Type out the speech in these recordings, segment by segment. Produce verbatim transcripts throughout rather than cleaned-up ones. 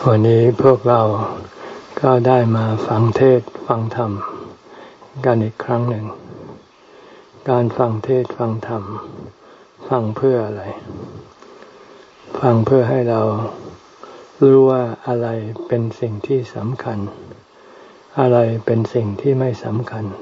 วันนี้พวกเราก็ได้มาฟังเทศน์ฟังธรรมกันอีกครั้งหนึ่งการฟังเทศน์ฟังธรรมฟังเพื่ออะไรฟังเพื่อให้เรารู้ว่าอะไรเป็นสิ่งที่สำคัญอะไรเป็นสิ่งที่ไม่สำคัญ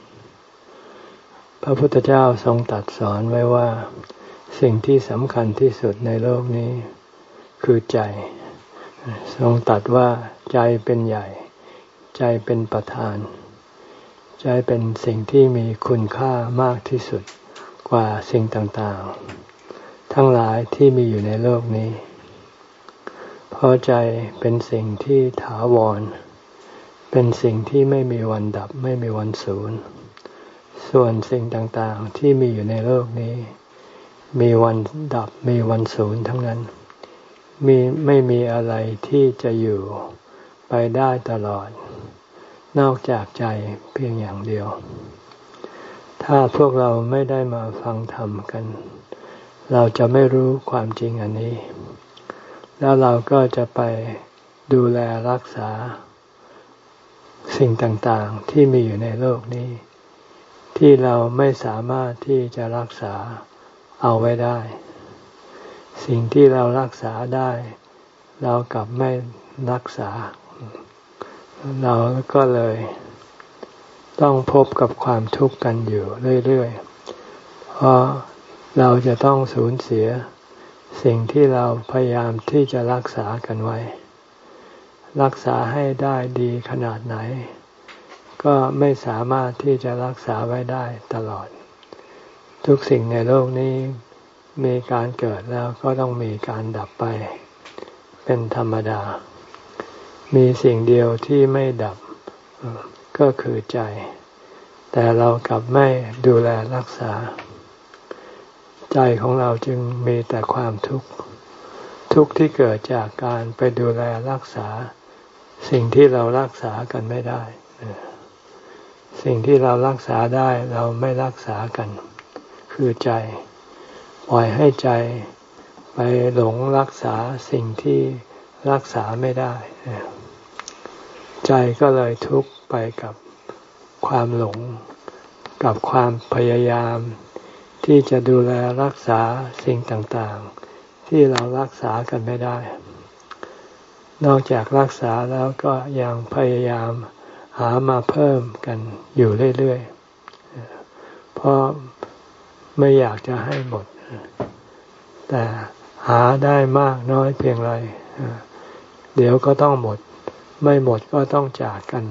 พระพุทธเจ้าทรงตรัสสอนไว้ว่าสิ่งที่สำคัญที่สุดในโลกนี้คือใจทรงตรัสว่าใจเป็นใหญ่ใจเป็นประธานใจเป็นสิ่งที่มีคุณค่ามากที่สุดกว่าสิ่งต่างๆทั้งหลายที่มีอยู่ในโลกนี้เพราะใจเป็นสิ่งที่ถาวรเป็นสิ่งที่ไม่มีวันดับไม่มีวันสูญส่วนสิ่งต่างๆที่มีอยู่ในโลกนี้มีวันดับมีวันสูญทั้งนั้นมีไม่มีอะไรที่จะอยู่ไปได้ตลอดนอกจากใจเพียงอย่างเดียวถ้าพวกเราไม่ได้มาฟังธรรมกันเราจะไม่รู้ความจริงอันนี้แล้วเราก็จะไปดูแลรักษาสิ่งต่างๆที่มีอยู่ในโลกนี้ที่เราไม่สามารถที่จะรักษาเอาไว้ได้สิ่งที่เรารักษาได้เรากลับไม่รักษาเราก็เลยต้องพบกับความทุกข์กันอยู่เรื่อยๆเพราะเราจะต้องสูญเสียสิ่งที่เราพยายามที่จะรักษากันไว้รักษาให้ได้ดีขนาดไหนก็ไม่สามารถที่จะรักษาไว้ได้ตลอดทุกสิ่งในโลกนี้มีการเกิดแล้วก็ต้องมีการดับไปเป็นธรรมดามีสิ่งเดียวที่ไม่ดับก็คือใจแต่เรากลับไม่ดูแลรักษาใจของเราจึงมีแต่ความทุกข์ทุกข์ที่เกิดจากการไปดูแลรักษาสิ่งที่เรารักษากันไม่ได้สิ่งที่เรารักษาได้เราไม่รักษากันคือใจปล่อยให้ใจไปหลงรักษาสิ่งที่รักษาไม่ได้ใจก็เลยทุกข์ไปกับความหลงกับความพยายามที่จะดูแลรักษาสิ่งต่างๆที่เรารักษากันไม่ได้นอกจากรักษาแล้วก็ยังพยายามหามาเพิ่มกันอยู่เรื่อยๆเพราะไม่อยากจะให้หมดแต่หาได้มากน้อยเพียงไรเดี๋ยวก็ต้องหมดไม่หมดก็ต้องจากกัน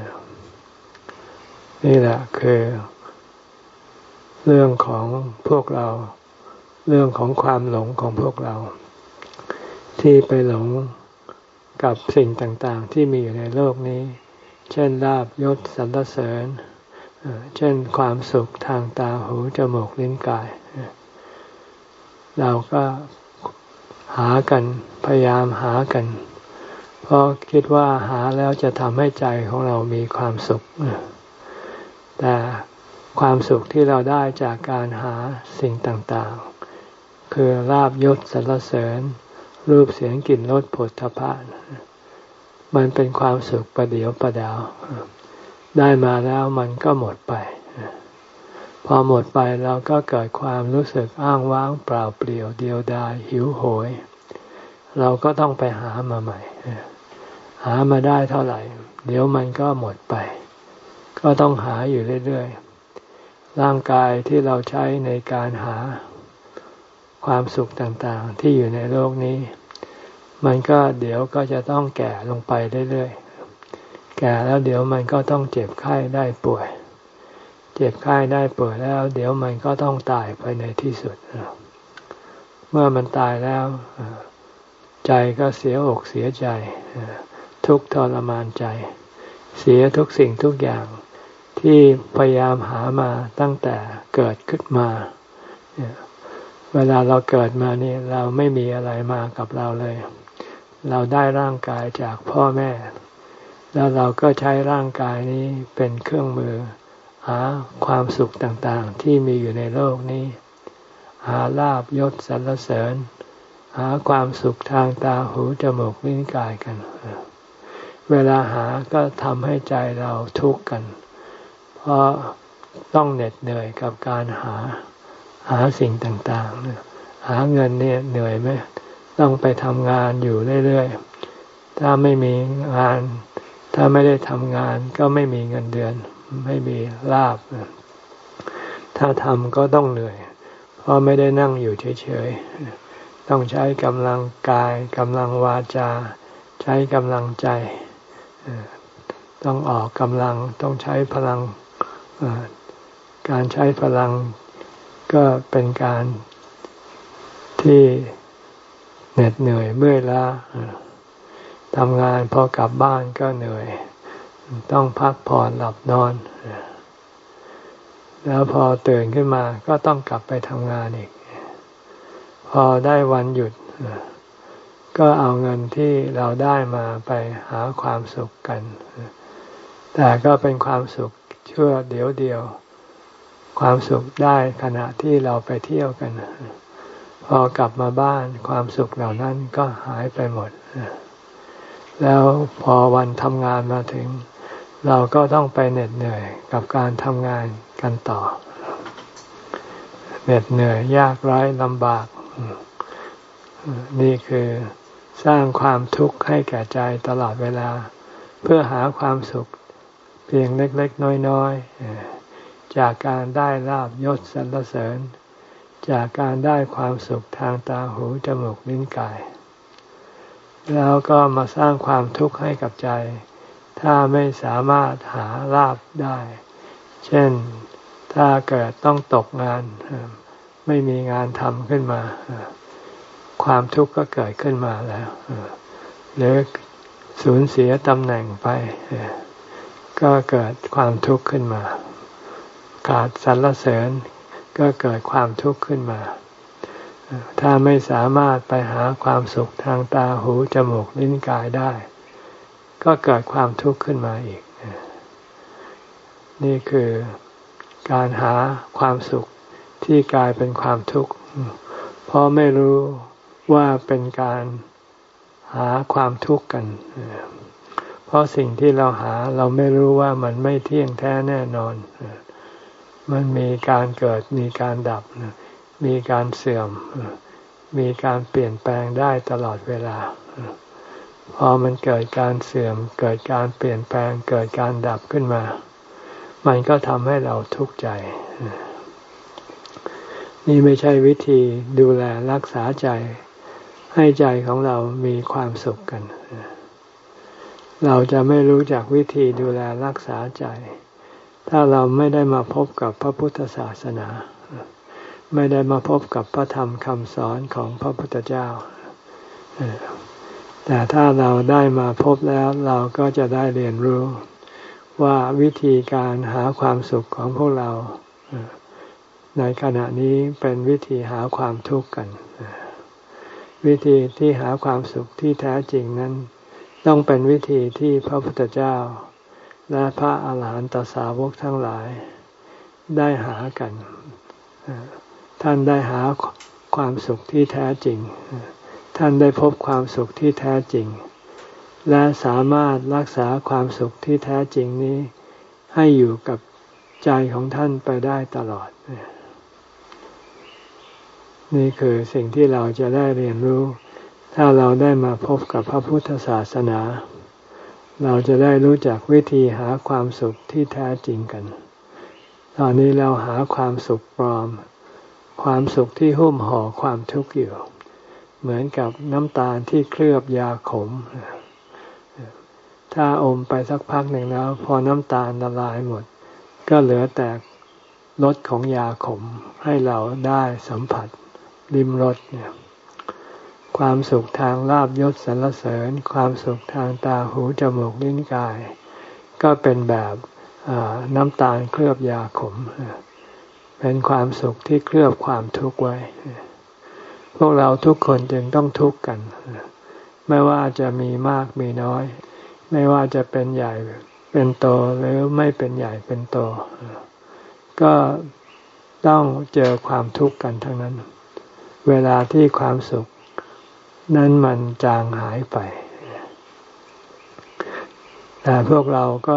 นี่แหละคือเรื่องของพวกเราเรื่องของความหลงของพวกเราที่ไปหลงกับสิ่งต่างๆที่มีอยู่ในโลกนี้เช่นลาภยศสรรเสริญเช่นความสุขทางตาหูจมูกลิ้นกายเราก็หากันพยายามหากันเพราะคิดว่าหาแล้วจะทำให้ใจของเรามีความสุขแต่ความสุขที่เราได้จากการหาสิ่งต่างๆคือลาภยศสรรเสริญรูปเสียงกลิ่นรสโผฏฐัพพะมันเป็นความสุขประเดียวประดาวได้มาแล้วมันก็หมดไปพอหมดไปเราก็เกิดความรู้สึกอ้างว้างเปล่าเปลี่ยวเดียวดายหิวโหยเราก็ต้องไปหามาใหม่หามาได้เท่าไหร่เดี๋ยวมันก็หมดไปก็ต้องหาอยู่เรื่อยๆร่างกายที่เราใช้ในการหาความสุขต่างๆที่อยู่ในโลกนี้มันก็เดี๋ยวก็จะต้องแก่ลงไปเรื่อยๆแก่แล้วเดี๋ยวมันก็ต้องเจ็บไข้ได้ป่วยเจ็บไข้ได้ป่วยแล้วเดี๋ยวมันก็ต้องตายไปในที่สุดเมื่อมันตายแล้วใจก็เสียอกเสียใจทุกข์ทรมานใจเสียทุกสิ่งทุกอย่างที่พยายามหามาตั้งแต่เกิดขึ้นมาเวลาเราเกิดมานี่เราไม่มีอะไรมากับเราเลยเราได้ร่างกายจากพ่อแม่แล้วเราก็ใช้ร่างกายนี้เป็นเครื่องมือหาความสุขต่างๆที่มีอยู่ในโลกนี้หาลาภยศสรรเสริญหาความสุขทางตาหูจมูกลิ้นกายกันเวลาหาก็ทำให้ใจเราทุกข์กันเพราะต้องเหน็ดเหนื่อยกับการหาหาสิ่งต่างๆหาเงินเนี่ยเหนื่อยไหมต้องไปทำงานอยู่เรื่อยๆถ้าไม่มีงานถ้าไม่ได้ทำงานก็ไม่มีเงินเดือนไม่มีลาภถ้าทำก็ต้องเหนื่อยเพราะไม่ได้นั่งอยู่เฉยๆต้องใช้กำลังกายกำลังวาจาใช้กำลังใจต้องออกกำลังต้องใช้พลังการใช้พลังก็เป็นการที่เหน็ดเหนื่อยเมื่อยล้าทำงานพอกลับบ้านก็เหนื่อยต้องพักผ่อนหลับนอนแล้วพอตื่นขึ้นมาก็ต้องกลับไปทำงานอีกพอได้วันหยุดก็เอาเงินที่เราได้มาไปหาความสุขกันแต่ก็เป็นความสุขชั่วเดียวเดียวความสุขได้ขณะที่เราไปเที่ยวกันพอกลับมาบ้านความสุขเหล่านั้นก็หายไปหมดแล้วพอวันทำงานมาถึงเราก็ต้องไปเหน็ดเหนื่อยกับการทำงานกันต่อเหน็ดเหนื่อยยากไร้ลำบากนี่คือสร้างความทุกข์ให้แก่ใจตลอดเวลาเพื่อหาความสุขเพียงเล็กๆน้อยๆจากการได้ลาภยศสรรเสริญจากการได้ความสุขทางตาหูจมูกลิ้นกายแล้วก็มาสร้างความทุกข์ให้กับใจถ้าไม่สามารถหาลาภได้เช่นถ้าเกิดต้องตกงานไม่มีงานทำขึ้นมาความทุกข์ก็เกิดขึ้นมาแล้วหรือสูญเสียตำแหน่งไปก็เกิดความทุกข์ขึ้นมาขาดสรรเสริญก็เกิดความทุกข์ขึ้นมาถ้าไม่สามารถไปหาความสุขทางตาหูจมูกลิ้นกายได้ก็เกิดความทุกข์ขึ้นมาอีกนี่คือการหาความสุขที่กลายเป็นความทุกข์เพราะไม่รู้ว่าเป็นการหาความทุกข์กันเพราะสิ่งที่เราหาเราไม่รู้ว่ามันไม่เที่ยงแท้แน่นอนมันมีการเกิดมีการดับมีการเสื่อมมีการเปลี่ยนแปลงได้ตลอดเวลาพอมันเกิดการเสื่อมเกิดการเปลี่ยนแปลงเกิดการดับขึ้นมามันก็ทำให้เราทุกข์ใจนี่ไม่ใช่วิธีดูแลรักษาใจให้ใจของเรามีความสุขกันเราจะไม่รู้จักวิธีดูแลรักษาใจถ้าเราไม่ได้มาพบกับพระพุทธศาสนาไม่ได้มาพบกับพระธรรมคำสอนของพระพุทธเจ้าแต่ถ้าเราได้มาพบแล้วเราก็จะได้เรียนรู้ว่าวิธีการหาความสุขของพวกเราในขณะนี้เป็นวิธีหาความทุกข์กันวิธีที่หาความสุขที่แท้จริงนั้นต้องเป็นวิธีที่พระพุทธเจ้าและพระอาหารหันตสาวกทั้งหลายได้หากันท่านได้หาความสุขที่แท้จริงท่านได้พบความสุขที่แท้จริงและสามารถรักษาความสุขที่แท้จริงนี้ให้อยู่กับใจของท่านไปได้ตลอดนี่คือสิ่งที่เราจะได้เรียนรู้ถ้าเราได้มาพบกับพระพุทธศาสนาเราจะได้รู้จักวิธีหาความสุขที่แท้จริงกันตอนนี้เราหาความสุขปลอมความสุขที่หุ้มห่อความทุกข์อยู่เหมือนกับน้ำตาลที่เคลือบยาขมถ้าอมไปสักพักหนึ่งแล้วพอน้ำตาลละลายหมดก็เหลือแต่รสของยาขมให้เราได้สัมผัสลิ้มรสเนี่ยความสุขทางลาภยศสรรเสริญความสุขทางตาหูจมูกลิ้นกายก็เป็นแบบน้ำตาลเคลือบยาขมเป็นความสุขที่เคลือบความทุกข์ไว้พวกเราทุกคนจึงต้องทุกข์กันไม่ว่าจะมีมากมีน้อยไม่ว่าจะเป็นใหญ่เป็นโตหรือไม่เป็นใหญ่เป็นโตก็ต้องเจอความทุกข์กันทั้งนั้นเวลาที่ความสุขนั้นมันจางหายไปแต่พวกเราก็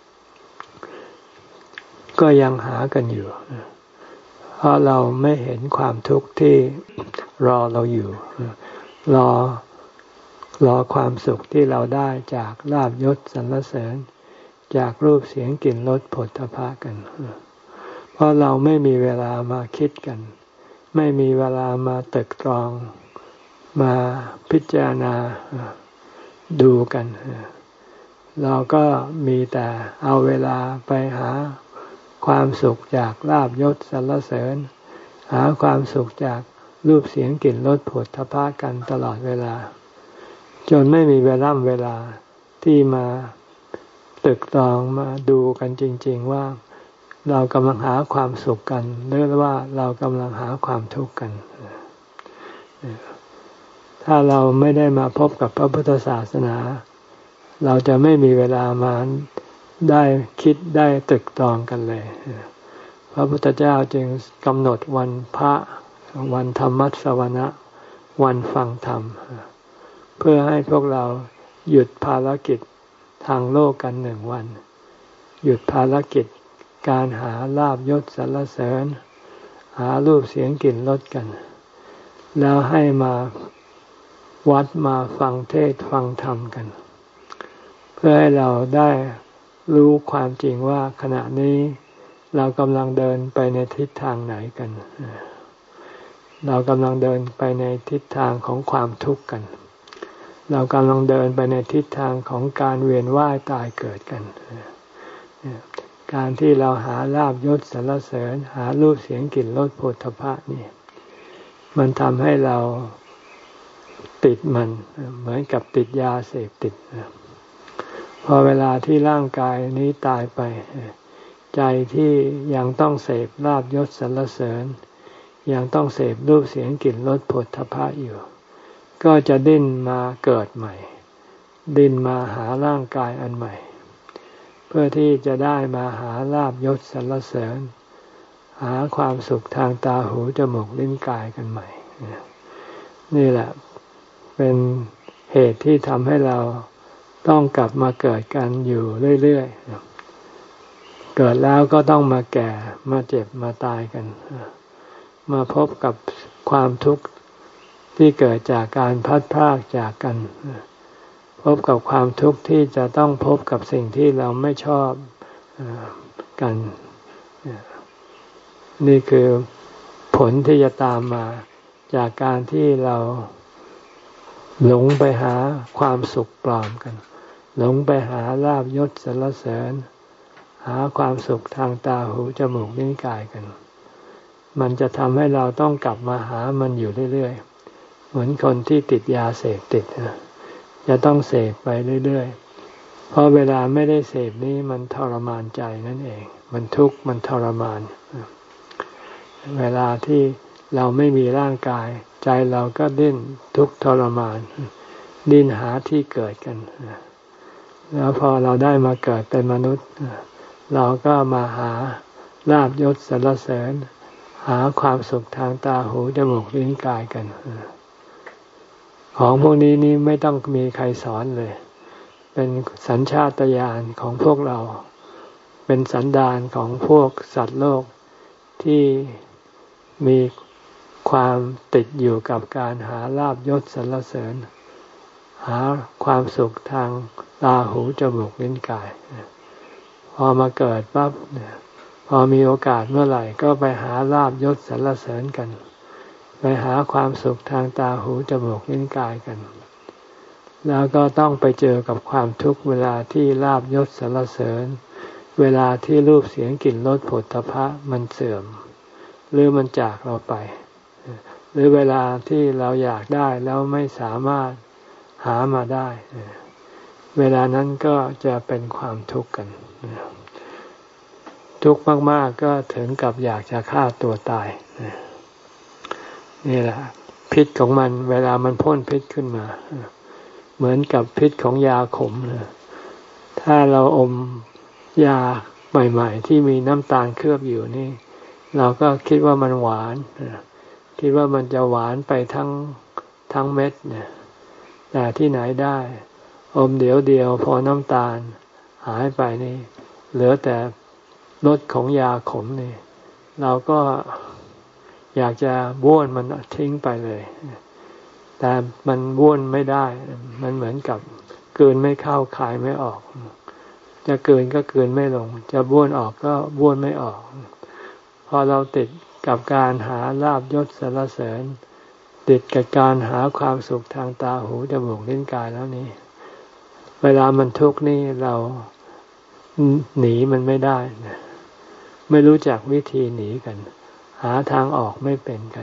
ก็ยังหากันอยู่เพราะเราไม่เห็นความทุกข์ที่รอเราอยู่รอรอความสุขที่เราได้จากลาภยศสรรเสริญจากรูปเสียงกลิ่นรสผลทพะกันเพราะเราไม่มีเวลามาคิดกันไม่มีเวลามาตึกตรองมาพิจารณาดูกันเราก็มีแต่เอาเวลาไปหาความสุขจากลาภยศสรรเสริญหาความสุขจากรูปเสียงกลิ่นรสผลทพะกันตลอดเวลาจนไม่มีเวลาเวลาที่มาตึกตรองมาดูกันจริงๆว่าเรากำลังหาความสุขกันหรือว่าเรากำลังหาความทุกข์กันถ้าเราไม่ได้มาพบกับพระพุทธศาสนาเราจะไม่มีเวลามาได้คิดได้ตรึกตรองกันเลยพระพุทธเจ้าจึงกำหนดวันพระวันธรรมสวนะวันฟังธรรมเพื่อให้พวกเราหยุดภารกิจทางโลกกันหนึ่งวันหยุดภารกิจการหาลาภยศสรรเสริญหารูปเสียงกลิ่นรสกันแล้วให้มาวัดมาฟังเทศน์ฟังธรรมกันเพื่อให้เราได้รู้ความจริงว่าขณะนี้เรากำลังเดินไปในทิศทางไหนกันเรากำลังเดินไปในทิศทางของความทุกข์กันเรากำลังเดินไปในทิศทางของการเวียนว่ายตายเกิดกันการที่เราหาลาภยศสรรเสริญหารูปเสียงกลิ่นรสโผฏฐัพพะนี่มันทำให้เราติดมันเหมือนกับติดยาเสพติดพอเวลาที่ร่างกายนี้ตายไปใจที่ยังต้องเสพลาภยศสรรเสริญยังต้องเสพรูปเสียงกลิ่นรสโผฏฐัพพะอยู่ก็จะดิ้นมาเกิดใหม่ดิ้นมาหาร่างกายอันใหม่เพื่อที่จะได้มาหาลาภยศสรรเสริญหาความสุขทางตาหูจมูกลิ้นกายกันใหม่นี่แหละเป็นเหตุที่ทำให้เราต้องกลับมาเกิดกันอยู่เรื่อยๆเกิดแล้วก็ต้องมาแก่มาเจ็บมาตายกันมาพบกับความทุกข์ที่เกิดจากการพัดพรากจากกันพบกับความทุกข์ที่จะต้องพบกับสิ่งที่เราไม่ชอบกันนี่คือผลที่จะตามมาจากการที่เราหลงไปหาความสุขปลอมกันหลงไปหาลาภยศสรรเสริญหาความสุขทางตาหูจมูกลิ้นกายกันมันจะทำให้เราต้องกลับมาหามันอยู่เรื่อยๆเหมือนคนที่ติดยาเสพติดจะต้องเสพไปเรื่อยๆเพราะเวลาไม่ได้เสพนี้มันทรมานใจนั่นเองมันทุกข์มันทรมานเวลาที่เราไม่มีร่างกายใจเราก็ดิ้นทุกข์ทรมานดิ้นหาที่เกิดกันแล้วพอเราได้มาเกิดเป็นมนุษย์เราก็มาหาลาภยศสรรเสริญหาความสุขทางตาหูจมูกลิ้นกายกันของพวกนี้นี่ไม่ต้องมีใครสอนเลยเป็นสัญชาตญาณของพวกเราเป็นสันดานของพวกสัตว์โลกที่มีความติดอยู่กับการหาลาภยศสรรเสริญหาความสุขทางตาหูจมูกลิ้นกายพอมาเกิดปั๊บพอมีโอกาสเมื่อไหร่ก็ไปหาลาภยศสรรเสริญกันไปหาความสุขทางตาหูจมูกลิ้นกายกันแล้วก็ต้องไปเจอกับความทุกข์เวลาที่ลาภยศสรรเสริญเวลาที่รูปเสียงกลิ่นรสโผฏฐัพพะมันเสื่อมหรือมันจากเราไปหรือเวลาที่เราอยากได้แล้วไม่สามารถหามาได้เวลานั้นก็จะเป็นความทุกข์กันทุกข์มากๆก็ถึงกับอยากจะฆ่าตัวตายนี่แหละพิษของมันเวลามันพ่นพิษขึ้นมาเหมือนกับพิษของยาขมถ้าเราอมยาใหม่ๆที่มีน้ำตาลเคลือบอยู่นี่เราก็คิดว่ามันหวานคิดว่ามันจะหวานไปทั้งทั้งเม็ดเนี่ยแต่ที่ไหนได้อมเดียวเดียวพอน้ำตาลหายไปนี่เหลือแต่รสของยาขมนี่เราก็อยากจะบ้วนมันทิ้งไปเลยแต่มันบ้วนไม่ได้มันเหมือนกับกลืนไม่เข้าคายไม่ออกจะกลืนก็กลืนไม่ลงจะบ้วนออกก็บ้วนไม่ออกพอเราติดกับการหาลาภยศสรรเสริญติดกับการหาความสุขทางตาหูจมูกลิ้นกายแล้วนี่เวลามันทุกข์นี่เราหนีมันไม่ได้ไม่รู้จักวิธีหนีกันหาทางออกไม่เป็นกัน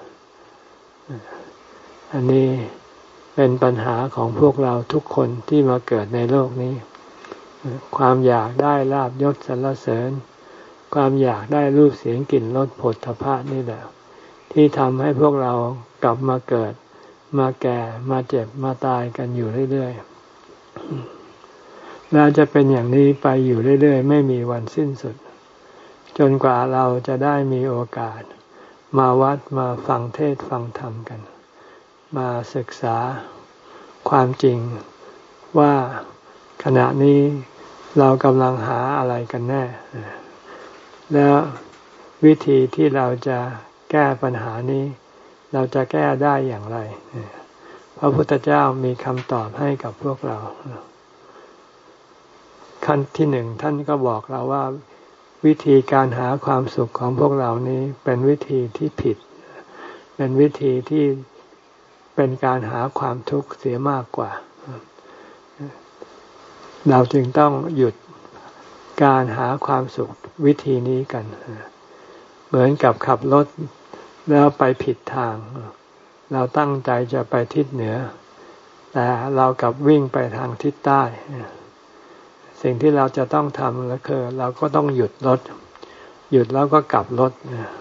อันนี้เป็นปัญหาของพวกเราทุกคนที่มาเกิดในโลกนี้ความอยากได้ลาภยศสรรเสริญความอยากได้รูปเสียงกลิ่นรสโผฏฐัพพะนี่แหละที่ทำให้พวกเรากลับมาเกิดมาแก่มาเจ็บมาตายกันอยู่เรื่อยๆและจะเป็นอย่างนี้ไปอยู่เรื่อยๆไม่มีวันสิ้นสุดจนกว่าเราจะได้มีโอกาสมาวัดมาฟังเทศน์ฟังธรรมกันมาศึกษาความจริงว่าขณะนี้เรากำลังหาอะไรกันแน่แล้ววิธีที่เราจะแก้ปัญหานี้เราจะแก้ได้อย่างไรพระพุทธเจ้ามีคำตอบให้กับพวกเราขั้นที่หนึ่งท่านก็บอกเราว่าวิธีการหาความสุขของพวกเรานี้เป็นวิธีที่ผิดเป็นวิธีที่เป็นการหาความทุกข์เสียมากกว่าเราจึงต้องหยุดการหาความสุขวิธีนี้กันเหมือนกับขับรถแล้วไปผิดทางเราตั้งใจจะไปทิศเหนือแต่เรากลับวิ่งไปทางทิศใต้สิ่งที่เราจะต้องทำก็คือเราก็ต้องหยุดรถหยุดแล้วก็กลับรถ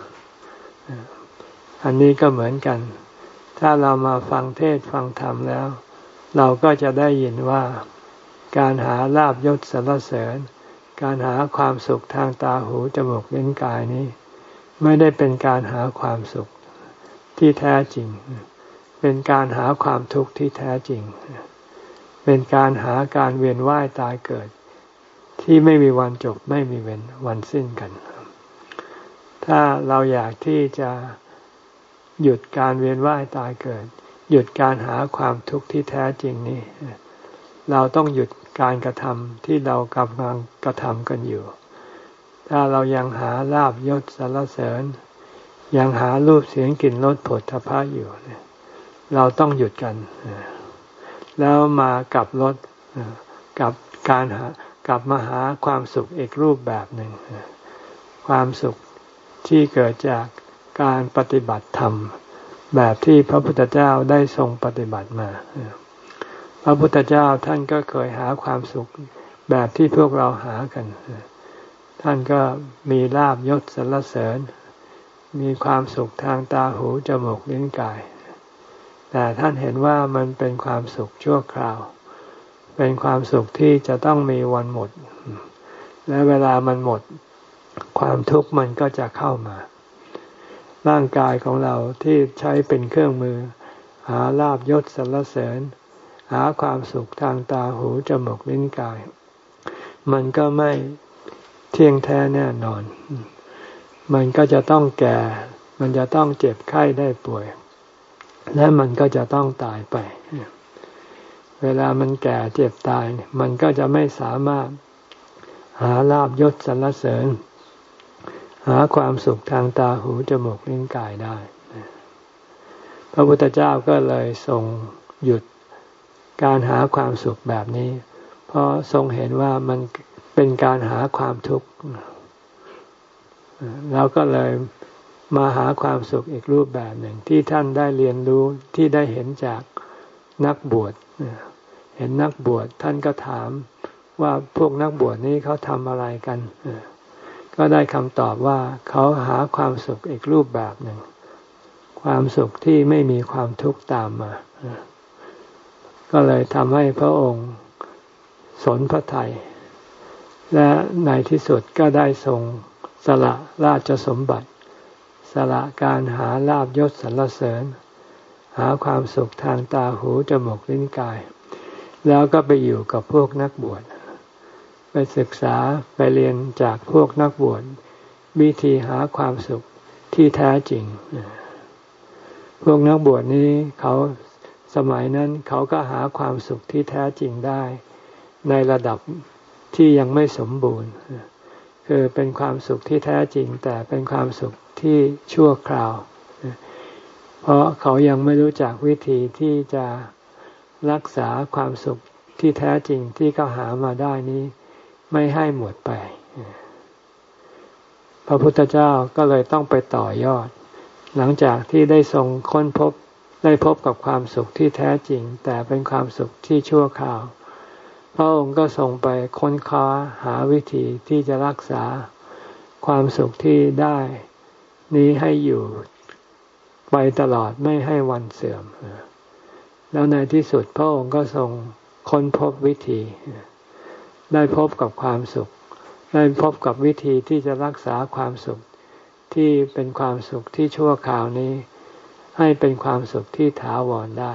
อันนี้ก็เหมือนกันถ้าเรามาฟังเทศน์ฟังธรรมแล้วเราก็จะได้ยินว่าการหาลาภยศสรรเสริญการหาความสุขทางตาหูจมูกลิ้นกายนี้ไม่ได้เป็นการหาความสุขที่แท้จริงเป็นการหาความทุกข์ที่แท้จริงเป็นการหาการเวียนว่ายตายเกิดที่ไม่มีวันจบไม่มีวันสิ้นกันถ้าเราอยากที่จะหยุดการเวียนว่ายตายเกิดหยุดการหาความทุกข์ที่แท้จริงนี้เราต้องหยุดการกระทำที่เรากำลังกระทำกันอยู่ถ้าเรายังหาลาภยศสรรเสริญยังหารูปเสียงกลิ่นรสโผฏฐัพพะอยู่เราต้องหยุดกันแล้วมากลับรถกับการหากลับมาหาความสุขอีกรูปแบบหนึ่งความสุขที่เกิดจากการปฏิบัติธรรมแบบที่พระพุทธเจ้าได้ทรงปฏิบัติมาพระพุทธเจ้าท่านก็เคยหาความสุขแบบที่พวกเราหากันท่านก็มีลาภยศสรรเสริญมีความสุขทางตาหูจมูกลิ้นกายแต่ท่านเห็นว่ามันเป็นความสุขชั่วคราวเป็นความสุขที่จะต้องมีวันหมดและเวลามันหมดความทุกข์มันก็จะเข้ามาร่างกายของเราที่ใช้เป็นเครื่องมือหาลาภยศสรรเสริญหาความสุขทางตาหูจมูกลิ้นกายมันก็ไม่เที่ยงแท้แน่นอนมันก็จะต้องแก่มันจะต้องเจ็บไข้ได้ป่วยและมันก็จะต้องตายไปเวลามันแก่เจ็บตายมันก็จะไม่สามารถหาลาภยศสรรเสริญหาความสุขทางตาหูจมูกลิ้นกายได้พระพุทธเจ้าก็เลยทรงหยุดการหาความสุขแบบนี้เพราะทรงเห็นว่ามันเป็นการหาความทุกข์แล้วก็เลยมาหาความสุขอีกรูปแบบหนึ่งที่ท่านได้เรียนรู้ที่ได้เห็นจากนักบวชเห็นนักบวชท่านก็ถามว่าพวกนักบวชนี้เขาทำอะไรกันก็ได้คำตอบว่าเขาหาความสุขอีกรูปแบบหนึ่งความสุขที่ไม่มีความทุกข์ตามมาก็เลยทำให้พระองค์สนพระทัยและในที่สุดก็ได้ทรงสละราชสมบัติสละการหาลาภยศสรรเสริญหหาความสุขทางตาหูจมูกลิ้นกายแล้วก็ไปอยู่กับพวกนักบวชไปศึกษาไปเรียนจากพวกนักบวชวิธีหาความสุขที่แท้จริงพวกนักบวชนี้เขาสมัยนั้นเขาก็หาความสุขที่แท้จริงได้ในระดับที่ยังไม่สมบูรณ์คือเป็นความสุขที่แท้จริงแต่เป็นความสุขที่ชั่วคราวเพราะเขายังไม่รู้จักวิธีที่จะรักษาความสุขที่แท้จริงที่เขาหามาได้นี้ไม่ให้หมดไปพระพุทธเจ้าก็เลยต้องไปต่อยอดหลังจากที่ได้ทรงค้นพบได้พบกับความสุขที่แท้จริงแต่เป็นความสุขที่ชั่วคราวพระองค์ก็ทรงไปค้นคว้าหาวิธีที่จะรักษาความสุขที่ได้นี้ให้อยู่ไปตลอดไม่ให้วันเสื่อมแล้วในที่สุดพระองค์ก็ทรงค้นพบวิธีได้พบกับความสุขได้พบกับวิธีที่จะรักษาความสุขที่เป็นความสุขที่ชั่วคราวนี้ให้เป็นความสุขที่ถาวรได้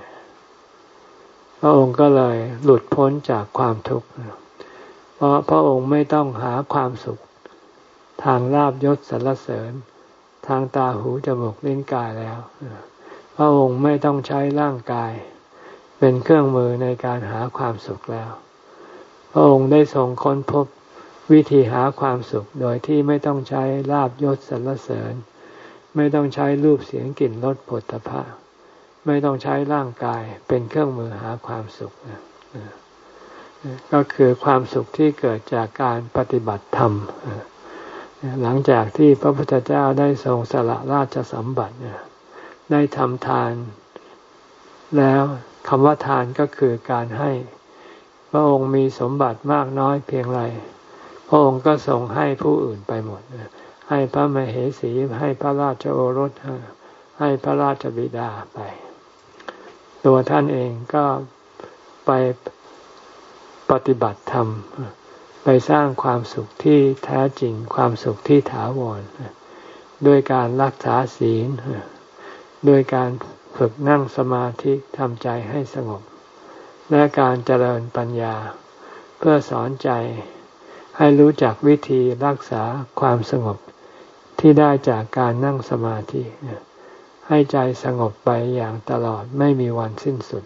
พระองค์ก็เลยหลุดพ้นจากความทุกข์เพราะพระองค์ไม่ต้องหาความสุขทางลาภยศสรรเสริญทางตาหูจมูกลิ้นกายแล้วพระองค์ไม่ต้องใช้ร่างกายเป็นเครื่องมือในการหาความสุขแล้วพระองค์ได้ทรงค้นพบวิธีหาความสุขโดยที่ไม่ต้องใช้ลาภยศสรรเสริญไม่ต้องใช้รูปเสียงกลิ่นรสโผฏฐัพพะไม่ต้องใช้ร่างกายเป็นเครื่องมือหาความสุขก็คือความสุขที่เกิดจากการปฏิบัติธรรมหลังจากที่พระพุทธเจ้าได้ทรงสละราชสมบัติได้ทำทานแล้วคำว่าทานก็คือการให้พระองค์มีสมบัติมากน้อยเพียงไรพระองค์ก็ทรงให้ผู้อื่นไปหมดให้พระมเหสีให้พระราชโอรสให้พระราชบิดาไปตัวท่านเองก็ไปปฏิบัติธรรมไปสร้างความสุขที่แท้จริงความสุขที่ถาวรด้วยการรักษาศีลด้วยการฝึกนั่งสมาธิทำใจให้สงบและการเจริญปัญญาเพื่อสอนใจให้รู้จักวิธีรักษาความสงบที่ได้จากการนั่งสมาธิให้ใจสงบไปอย่างตลอดไม่มีวันสิ้นสุด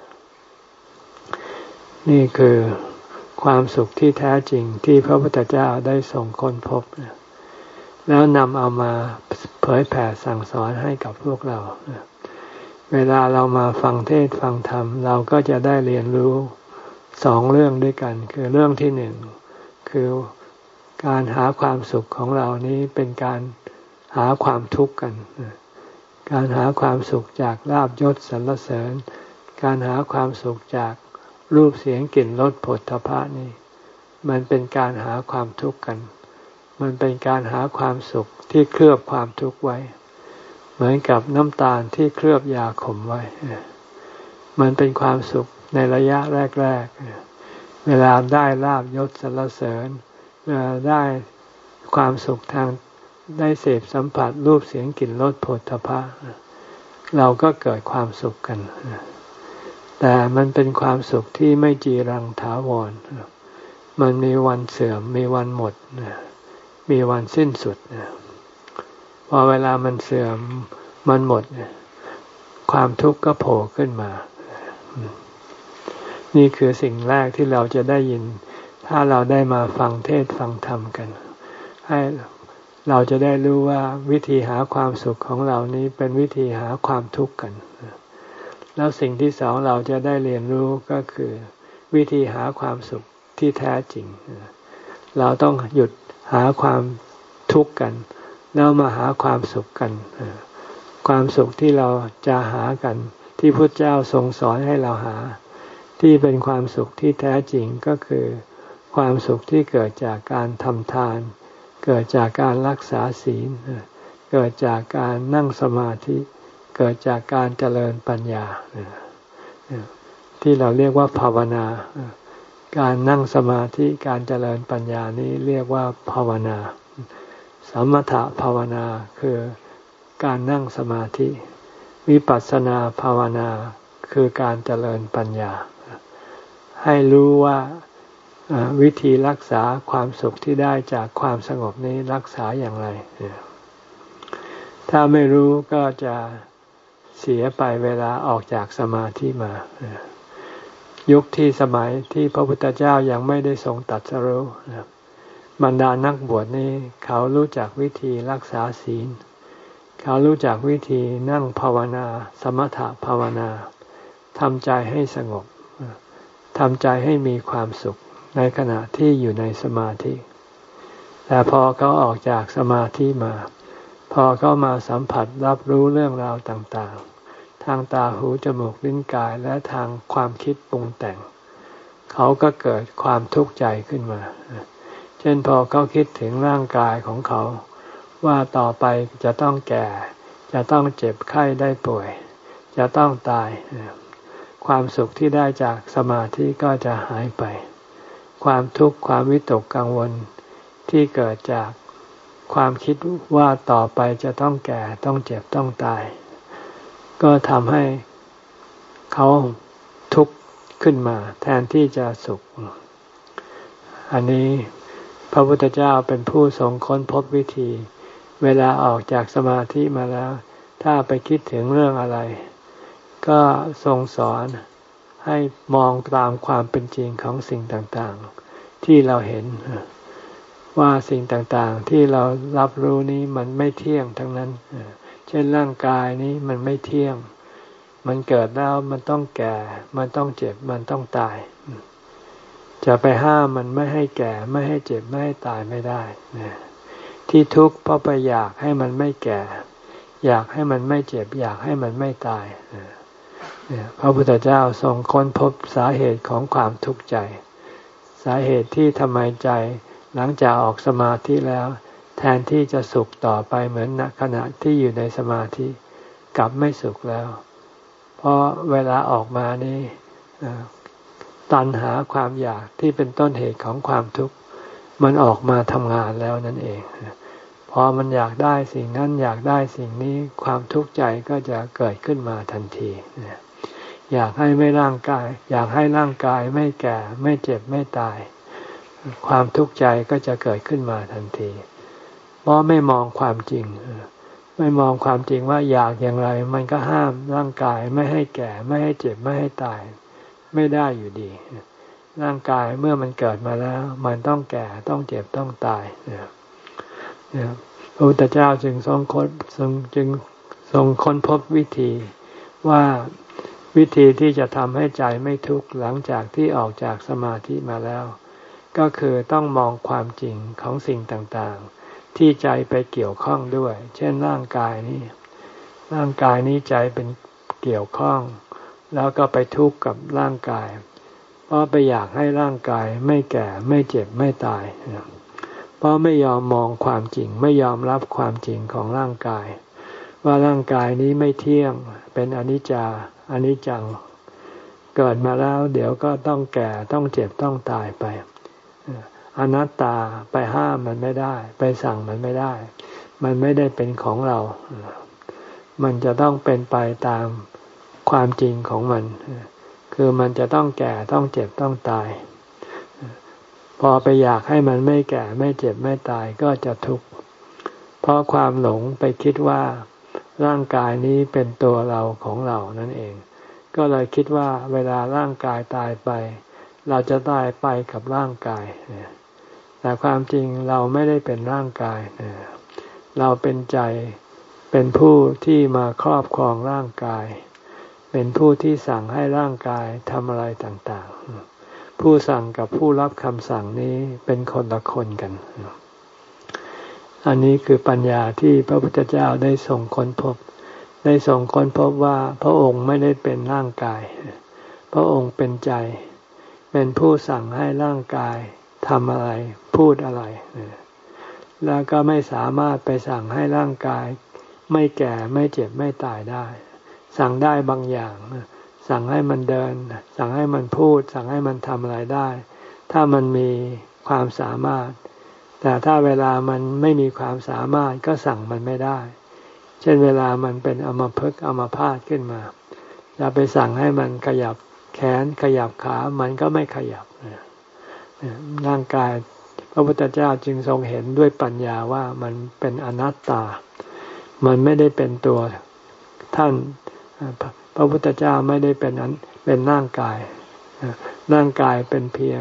นี่คือความสุขที่แท้จริงที่พระพุทธเจ้าได้ทรงค้นพบแล้วนำเอามาเผยแผ่สั่งสอนให้กับพวกเราเวลาเรามาฟังเทศน์ฟังธรรมเราก็จะได้เรียนรู้สองเรื่องด้วยกันคือเรื่องที่หนึ่งคือการหาความสุขของเรานี้เป็นการหาความทุกข์กันการหาความสุขจากลาภยศสรรเสริญการหาความสุขจากรูปเสียงกลิ่นรสโผฏฐัพพะนี่มันเป็นการหาความทุกข์กันมันเป็นการหาความสุขที่เคลือบความทุกข์ไว้เหมือนกับน้ำตาลที่เคลือบยาขมไว้มันเป็นความสุขในระยะแรกๆเวลาได้ลาภยศสรรเสริญเวลาได้ความสุขทางได้เสพสัมผัสรูปเสียงกลิ่นรสโผฏฐัพพะเราก็เกิดความสุขกันแต่มันเป็นความสุขที่ไม่จีรังถาวรมันมีวันเสื่อมมีวันหมดมีวันสิ้นสุดพอเวลามันเสื่อมมันหมดความทุกข์ก็โผล่ขึ้นมานี่คือสิ่งแรกที่เราจะได้ยินถ้าเราได้มาฟังเทศน์ฟังธรรมกันให้เราจะได้รู้ว่าวิธีหาความสุขของเรานี้เป็นวิธีหาความทุกข์กันแล้วสิ่งที่สองเราจะได้เรียนรู้ก็คือวิธีหาความสุขที่แท้จริงเราต้องหยุดหาความทุกข์กันแล้วมาหาความสุขกันความสุขที่เราจะหากันที่พุทธเจ้าทรงสอนให้เราหาที่เป็นความสุขที่แท้จริงก็คือความสุขที่เกิดจากการทำทานเกิดจากการรักษาศีลเกิดจากการนั่งสมาธิเกิดจากการเจริญปัญญาที่เราเรียกว่าภาวนาการนั่งสมาธิการเจริญปัญญานี้เรียกว่าภาวนาสมถะภาวนาคือการนั่งสมาธิวิปัสสนาภาวนาคือการเจริญปัญญาให้รู้ว่าวิธีรักษาความสุขที่ได้จากความสงบนี้รักษาอย่างไรถ้าไม่รู้ก็จะเสียไปเวลาออกจากสมาธิมายุคที่สมัยที่พระพุทธเจ้ายังไม่ได้ทรงตรัสรู้บรรดานักบวชนี้เขารู้จักวิธีรักษาศีลเขารู้จักวิธีนั่งภาวนาสมถภาวนาทำใจให้สงบทำใจให้มีความสุขในขณะที่อยู่ในสมาธิแต่พอเขาออกจากสมาธิมาพอเขามาสัมผัสรับรู้เรื่องราวต่างๆทางตาหูจมูกลิ้นกายและทางความคิดปรุงแต่งเขาก็เกิดความทุกข์ใจขึ้นมาเช่นพอเขาคิดถึงร่างกายของเขาว่าต่อไปจะต้องแก่จะต้องเจ็บไข้ได้ป่วยจะต้องตายความสุขที่ได้จากสมาธิก็จะหายไปความทุกข์ความวิตกกังวลที่เกิดจากความคิดว่าต่อไปจะต้องแก่ต้องเจ็บต้องตายก็ทำให้เขาทุกข์ขึ้นมาแทนที่จะสุขอันนี้พระพุทธเจ้าเป็นผู้ทรงค้นพบวิธีเวลาออกจากสมาธิมาแล้วถ้าไปคิดถึงเรื่องอะไรก็ทรงสอนให้มองตามความเป็นจริงของสิ่งต่างๆที่เราเห็นว่าสิ่งต่างๆที่เรารับรู้นี้มันไม่เที่ยงทั้งนั้นเช่นร่างกายนี้มันไม่เที่ยงมันเกิดแล้วมันต้องแก่มันต้องเจ็บมันต้องตายจะไปห้ามมันไม่ให้แก่ไม่ให้เจ็บไม่ให้ตายไม่ได้ที่ทุกข์เพราะไปอยากให้มันไม่แก่อยากให้มันไม่เจ็บอยากให้มันไม่ตายพระพุทธเจ้าทรงค้นพบสาเหตุของความทุกข์ใจสาเหตุที่ทำไมใจหลังจากออกสมาธิแล้วแทนที่จะสุขต่อไปเหมือนณขณะที่อยู่ในสมาธิกลับไม่สุขแล้วเพราะเวลาออกมานี้ตัณหาความอยากที่เป็นต้นเหตุของความทุกข์มันออกมาทำงานแล้วนั่นเองพอมันอยากได้สิ่งนั้นอยากได้สิ่งนี้ความทุกข์ใจก็จะเกิดขึ้นมาทันทีอยากให้ไม่ร่างกายอยากให้ร่างกายไม่แก่ไม่เจ็บไม่ตายความทุกข์ใจก็จะเกิดขึ้นมาทันทีเพราะไม่มองความจริงไม่มองความจริงว่าอยากอย่างไรมันก็ห้ามร่างกายไม่ให้แก่ไม่ให้เจ็บไม่ให้ตายไม่ได้อยู่ดีร่างกายเมื่อมันเกิดมาแล้วมันต้องแก่ต้องเจ็บต้องตายพระพุทธเจ้าจึงทรงค้นทรงจึงทรงค้นพบวิธีว่าวิธีที่จะทำให้ใจไม่ทุกข์หลังจากที่ออกจากสมาธิมาแล้วก็คือต้องมองความจริงของสิ่งต่างๆที่ใจไปเกี่ยวข้องด้วยเช่นร่างกายนี้ร่างกายนี้ใจเป็นเกี่ยวข้องแล้วก็ไปทุกข์กับร่างกายเพราะไปอยากให้ร่างกายไม่แก่ไม่เจ็บไม่ตายเพราะไม่ยอมมองความจริงไม่ยอมรับความจริงของร่างกายว่าร่างกายนี้ไม่เที่ยงเป็นอนิจจาอนิจจังเกิดมาแล้วเดี๋ยวก็ต้องแก่ต้องเจ็บต้องตายไปอนัตตาไปห้ามมันไม่ได้ไปสั่งมันไม่ได้มันไม่ได้เป็นของเรามันจะต้องเป็นไปตามความจริงของมันคือมันจะต้องแก่ต้องเจ็บต้องตายพอไปอยากให้มันไม่แก่ไม่เจ็บไม่ตายก็จะทุกข์เพราะความหลงไปคิดว่าร่างกายนี้เป็นตัวเราของเรานั่นเองก็เลยคิดว่าเวลาร่างกายตายไปเราจะตายไปกับร่างกายแต่ความจริงเราไม่ได้เป็นร่างกายเราเป็นใจเป็นผู้ที่มาครอบครองร่างกายเป็นผู้ที่สั่งให้ร่างกายทำอะไรต่างๆผู้สั่งกับผู้รับคำสั่งนี้เป็นคนละคนกันอันนี้คือปัญญาที่พระพุทธเจ้าได้ทรงค้นพบได้ทรงค้นพบว่าพระองค์ไม่ได้เป็นร่างกายพระองค์เป็นใจเป็นผู้สั่งให้ร่างกายทำอะไรพูดอะไรแล้วก็ไม่สามารถไปสั่งให้ร่างกายไม่แก่ไม่เจ็บไม่ตายได้สั่งได้บางอย่างสั่งให้มันเดินสั่งให้มันพูดสั่งให้มันทำอะไรได้ถ้ามันมีความสามารถแต่ถ้าเวลามันไม่มีความสามารถก็สั่งมันไม่ได้เช่นเวลามันเป็นอัมพฤกษ์อัมพาตขึ้นมาจะไปสั่งให้มันขยับแขนขยับขามันก็ไม่ขยับร่างกายพระพุทธเจ้าจึงทรงเห็นด้วยปัญญาว่ามันเป็นอนัตตามันไม่ได้เป็นตัวท่านพระพุทธเจ้าไม่ได้เป็นนั้นเป็นร่างกายร่างกายเป็นเพียง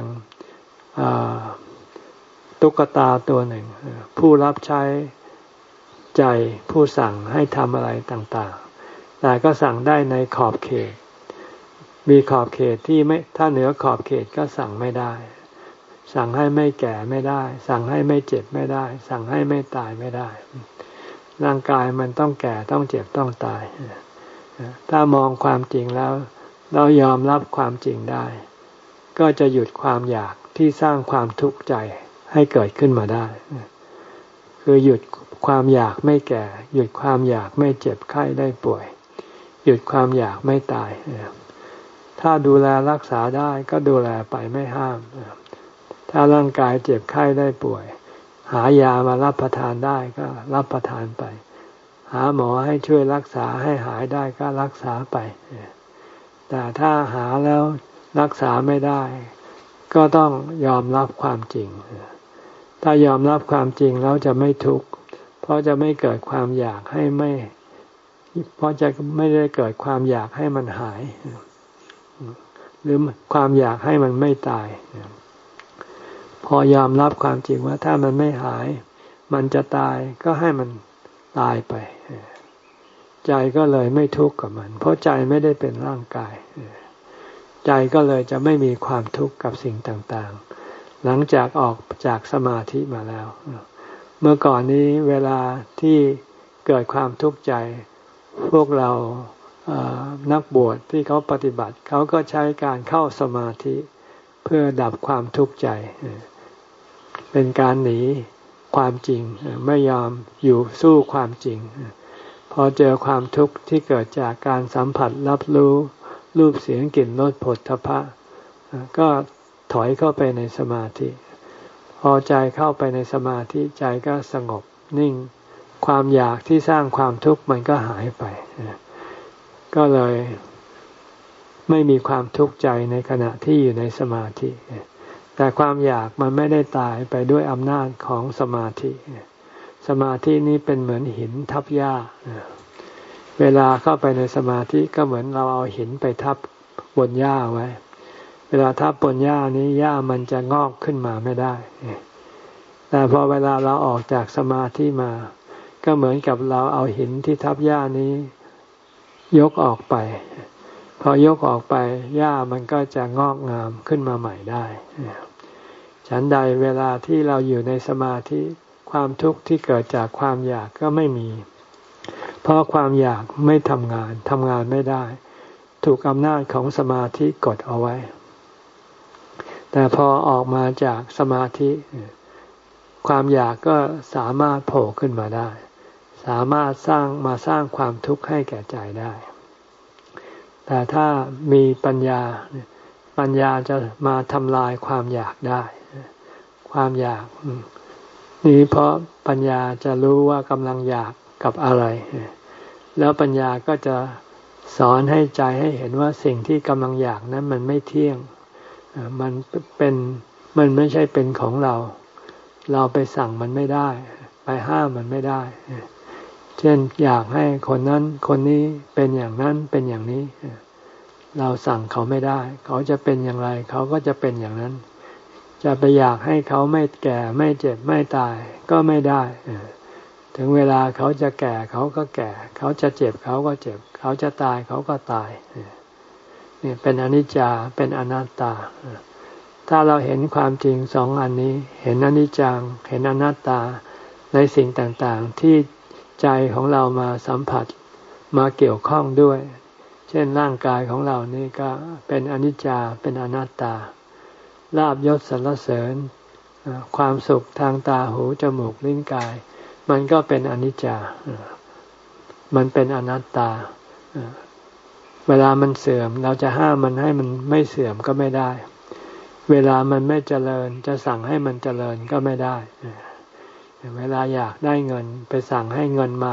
ตุ๊กตาตัวหนึ่งผู้รับใช้ใจผู้สั่งให้ทำอะไรต่างๆแต่ก็สั่งได้ในขอบเขตมีขอบเขตที่ไม่ถ้าเหนือขอบเขตก็สั่งไม่ได้สั่งให้ไม่แก่ไม่ได้สั่งให้ไม่เจ็บไม่ได้สั่งให้ไม่ตายไม่ได้ร่างกายมันต้องแก่ต้องเจ็บต้องตายถ้ามองความจริงแล้วเรายอมรับความจริงได้ก็จะหยุดความอยากที่สร้างความทุกข์ใจให้เกิดขึ้นมาได้คือหยุดความอยากไม่แก่หยุดความอยากไม่เจ็บไข้ได้ป่วยหยุดความอยากไม่ตายถ้าดูแลรักษาได้ก็ดูแลไปไม่ห้ามถ้าร่างกายเจ็บไข้ได้ป่วยหายามารับประทานได้ก็รับประทานไปหาหมอให้ช่วยรักษาให้หายได้ก็รักษาไปแต่ถ้าหาแล้วรักษาไม่ได้ก็ต้องยอมรับความจริงถ้ายอมรับความจริงแล้วจะไม่ทุกข์เพราะจะไม่เกิดความอยากให้ไม่เพราะจะไม่ได้เกิดความอยากให้มันหายหรือความอยากให้มันไม่ตายพอยอมรับความจริงว่าถ้ามันไม่หายมันจะตายก็ให้มันตายไปใจก็เลยไม่ทุกข์กับมันเพราะใจไม่ได้เป็นร่างกายใจก็เลยจะไม่มีความทุกข์กับสิ่งต่างๆหลังจากออกจากสมาธิมาแล้วเมื่อก่อนนี้เวลาที่เกิดความทุกข์ใจพวกเรานักบวชที่เขาปฏิบัติเขาก็ใช้การเข้าสมาธิเพื่อดับความทุกข์ใจเป็นการหนีความจริงไม่ยอมอยู่สู้ความจริงพอเจอความทุกข์ที่เกิดจากการสัมผัสรับรู้รูปเสียงกลิ่นรสผลทพะก็ถอยเข้าไปในสมาธิพอใจเข้าไปในสมาธิใจก็สงบนิ่งความอยากที่สร้างความทุกข์มันก็หายไปก็เลยไม่มีความทุกข์ใจในขณะที่อยู่ในสมาธิแต่ความอยากมันไม่ได้ตายไปด้วยอำนาจของสมาธิสมาธินี้เป็นเหมือนหินทับหญ้าเวลาเข้าไปในสมาธิก็เหมือนเราเอาหินไปทับบนหญ้าไว้เวลาทับบนหญ้านี้หญ้ามันจะงอกขึ้นมาไม่ได้แต่พอเวลาเราออกจากสมาธิมาก็เหมือนกับเราเอาหินที่ทับหญ้านี้ยกออกไปพอยกออกไปหญ้ามันก็จะงอกงามขึ้นมาใหม่ได้ฉันใดเวลาที่เราอยู่ในสมาธิความทุกข์ที่เกิดจากความอยากก็ไม่มีเพราะความอยากไม่ทำงานทำงานไม่ได้ถูกอำนาจของสมาธิกดเอาไว้แต่พอออกมาจากสมาธิความอยากก็สามารถโผล่ขึ้นมาได้สามารถสร้างมาสร้างความทุกข์ให้แก่ใจได้แต่ถ้ามีปัญญาปัญญาจะมาทำลายความอยากได้ความอยากนี้เพราะปัญญาจะรู้ว่ากำลังอยากกับอะไรแล้วปัญญาก็จะสอนให้ใจให้เห็นว่าสิ่งที่กำลังอยากนั้นมันไม่เที่ยงมันเป็นมันไม่ใช่เป็นของเราเราไปสั่งมันไม่ได้ไปห้ามมันไม่ได้เช่นอยากให้คนนั้นคนนี้เป็นอย่างนั้นเป็นอย่างนี้เราสั่งเขาไม่ได้เขาจะเป็นอย่างไรเขาก็จะเป็นอย่างนั้นจะไปอยากให้เขาไม่แก่ไม่เจ็บไม่ตายก็ไม่ได้ถึงเวลาเขาจะแก่เขาก็แก่เขาจะเจ็บเขาก็เจ็บเขาจะตายเขาก็ตายนี่เป็นอนิจจาเป็นอนัตตาถ้าเราเห็นความจริงสองอันนี้เห็นอนิจจังเห็นอนัตตาในสิ่งต่างๆที่ใจของเรามาสัมผัสมาเกี่ยวข้องด้วยเช่นร่างกายของเรานี่ก็เป็นอนิจจาเป็นอนัตตาลาภยศสรรเสริญความสุขทางตาหูจมูกลิ้นกายมันก็เป็นอนิจจามันเป็นอนัตตาเวลามันเสื่อมเราจะห้ามมันให้มันไม่เสื่อมก็ไม่ได้เวลามันไม่เจริญจะสั่งให้มันเจริญก็ไม่ได้เวลาอยากได้เงินไปสั่งให้เงินมา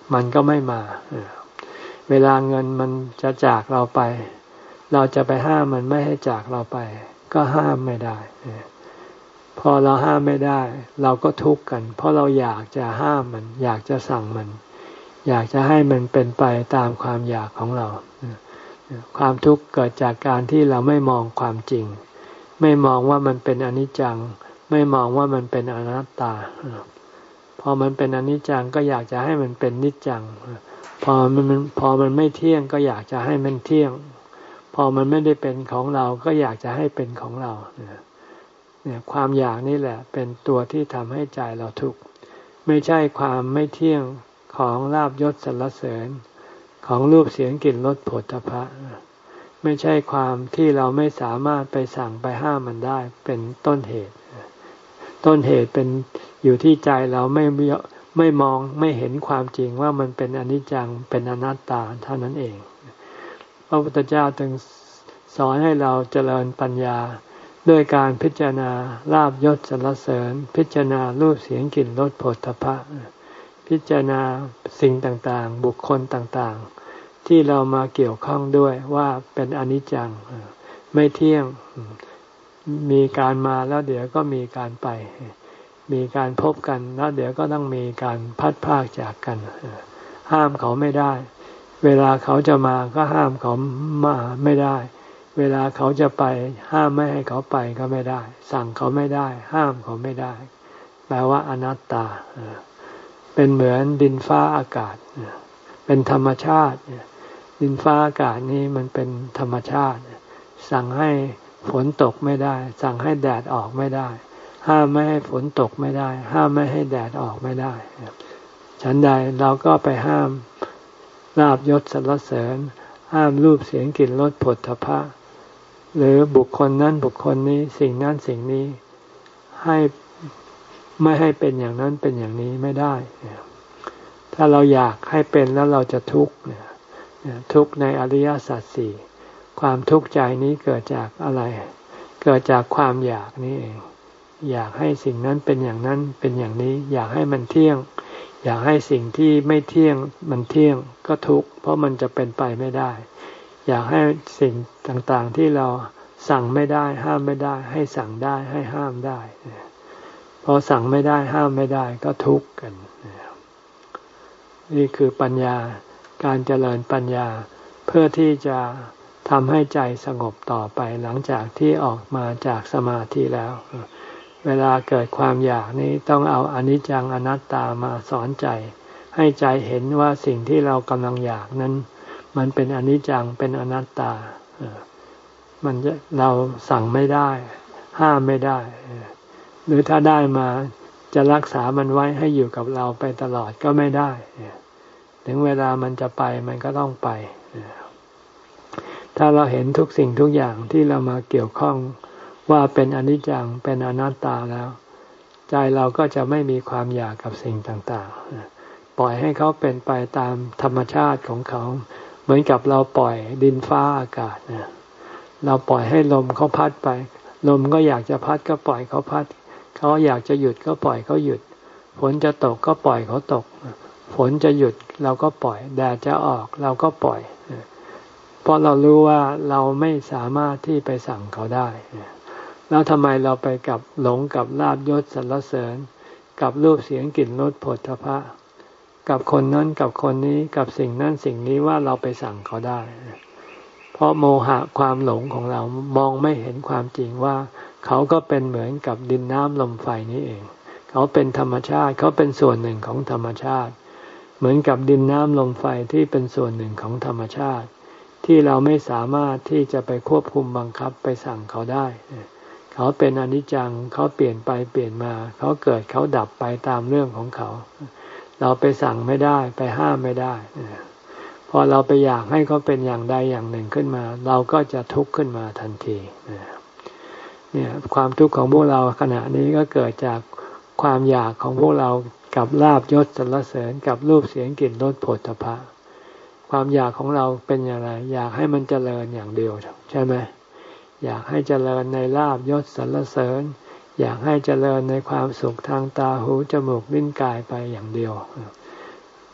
มันก็ไม่มาเวลาเงินมันจะจากเราไปเราจะไปห้ามมันไม่ให้จากเราไปก็ห้ามไม่ได้พอเราห้ามไม่ได้เราก็ทุกข์กันเพราะเราอยากจะห้ามมันอยากจะสั่งมันอยากจะให้มันเป็นไปตามความอยากของเราความทุกข์เกิดจากการที่เราไม่มองความจริงไม่มองว่ามันเป็นอนิจจังไม่มองว่ามันเป็นอนัตตาพอมันเป็นอนิจจังก็อยากจะให้มันเป็นนิจจังพอมันพอมันไม่เที่ยงก็อยากจะให้มันเที่ยงพอมันไม่ได้เป็นของเราก็อยากจะให้เป็นของเราเนี่ยความอยากนี่แหละเป็นตัวที่ทำให้ใจเราทุกข์ไม่ใช่ความไม่เที่ยงของลาภยศสรรเสริญของรูปเสียงกลิ่นรสโผฏฐัพพะไม่ใช่ความที่เราไม่สามารถไปสั่งไปห้ามมันได้เป็นต้นเหตุต้นเหตุเป็นอยู่ที่ใจเราไม่ไม่มองไม่เห็นความจริงว่ามันเป็นอนิจจังเป็นอนัตตาเท่านั้นเองพระพุทธเจ้าจึงสอนให้เราเจริญปัญญาด้วยการพิจารณาลาภยศสรรเสริญพิจารณารูปเสียงกลิ่นรสโผฏฐัพพะพิจารณาสิ่งต่างๆบุคคลต่างๆที่เรามาเกี่ยวข้องด้วยว่าเป็นอนิจจังไม่เที่ยงมีการมาแล้วเดี๋ยวก็มีการไปมีการพบกันแล้วเดี๋ยวก็ต้องมีการพัดพรากจากกันห้ามเขาไม่ได้เวลาเขาจะมาก็ห้ามเขามาไม่ได้เวลาเขาจะไปห้ามไม่ให้เขาไปก็ไม่ได้สั่งเขาไม่ได้ห้ามเขาไม่ได้แปลว่าอนัตตาเป็นเหมือนดินฟ้าอากาศเป็นธรรมชาติดินฟ้าอากาศนี้มันเป็นธรรมชาติสั่งให้ฝนตกไม่ได้สั่งให้แดดออกไม่ได้ห้ามไม่ให้ฝนตกไม่ได้ห้ามไม่ให้แดดออกไม่ได้ฉันใดเราก็ไปห้ามลาภยศสรรเสริญห้ามรูปเสียงกลิ่นรสโผฏฐัพพะหรือบุคคลนั้นบุคคลนี้สิ่งนั้นสิ่งนี้ให้ไม่ให้เป็นอย่างนั้นเป็นอย่างนี้ไม่ได้ถ้าเราอยากให้เป็นแล้วเราจะทุกข์ทุกข์ในอริยสัจสี่ความทุกข์ใจนี้เกิดจากอะไรเกิดจากความอยากนี่เองอยากให้สิ่งนั้นเป็นอย่างนั้นเป็นอย่างนี้อยากให้มันเที่ยงอยากให้สิ่งที่ไม่เที่ยงมันเที่ยงก็ทุกข์เพราะมันจะเป็นไปไม่ได้อยากให้สิ่งต่างๆที่เราสั่งไม่ได้ห้ามไม่ได้ให้สั่งได้ให้ห้ามได้พอสั่งไม่ได้ห้ามไม่ได้ก็ทุกข์กันนี่คือปัญญาการเจริญปัญญาเพื่อที่จะทำให้ใจสงบต่อไปหลังจากที่ออกมาจากสมาธิแล้วเวลาเกิดความอยากนี้ต้องเอาอนิจจังอนัตตามาสอนใจให้ใจเห็นว่าสิ่งที่เรากำลังอยากนั้นมันเป็นอนิจจังเป็นอนัตตามันจะเราสั่งไม่ได้ห้ามไม่ได้หรือถ้าได้มาจะรักษามันไว้ให้อยู่กับเราไปตลอดก็ไม่ได้ถึงเวลามันจะไปมันก็ต้องไปถ้าเราเห็นทุกสิ่งทุกอย่างที่เรามาเกี่ยวข้องว่าเป็นอนิจจังเป็นอนัตตาแล้วใจเราก็จะไม่มีความอยากกับสิ่งต่างๆปล่อยให้เขาเป็นไปตามธรรมชาติของเขาเหมือนกับเราปล่อยดินฟ้าอากาศเนี่ยเราปล่อยให้ลมเขาพัดไปลมก็อยากจะพัดก็ปล่อยเขาพัดเขาอยากจะหยุดก็ปล่อยเขาหยุดฝนจะตกก็ปล่อยเขาตกฝนจะหยุดเราก็ปล่อยแดดจะออกเราก็ปล่อยเพราะเรารู้ว่าเราไม่สามารถที่ไปสั่งเขาได้แล้วทำไมเราไปกับหลงกับลาภยศสรรเสริญกับรูปเสียงกลิ่นรสโผฏฐัพพะกับคนนั้นกับคนนี้กับสิ่งนั้นสิ่งนี้ว่าเราไปสั่งเขาได้เพราะโมหะความหลงของเรามองไม่เห็นความจริงว่าเขาก็เป็นเหมือนกับดินน้ำลมไฟนี้เองเขาเป็นธรรมชาติเขาเป็นส่วนหนึ่งของธรรมชาติเหมือนกับดินน้ำลมไฟที่เป็นส่วนหนึ่งของธรรมชาติที่เราไม่สามารถที่จะไปควบคุมบังคับไปสั่งเขาได้เขาเป็นอนิจจังเขาเปลี่ยนไปเปลี่ยนมาเขาเกิดเขาดับไปตามเรื่องของเขาเราไปสั่งไม่ได้ไปห้ามไม่ได้พอเราไปอยากให้เขาเป็นอย่างใดอย่างหนึ่งขึ้นมาเราก็จะทุกข์ขึ้นมาทันทีเนี่ยความทุกข์ของพวกเราขณะนี้ก็เกิดจากความอยากของพวกเรากับลาภยศสรรเสริญกับรูปเสียงกลิ่นรสโผฏฐัพพะความอยากของเราเป็นอย่างไรอยากให้มันเจริญอย่างเดียวใช่ไหมอยากให้เจริญในลาภยศสรรเสริญอยากให้เจริญในความสุขทางตาหูจมูกลิ้นกายไปอย่างเดียว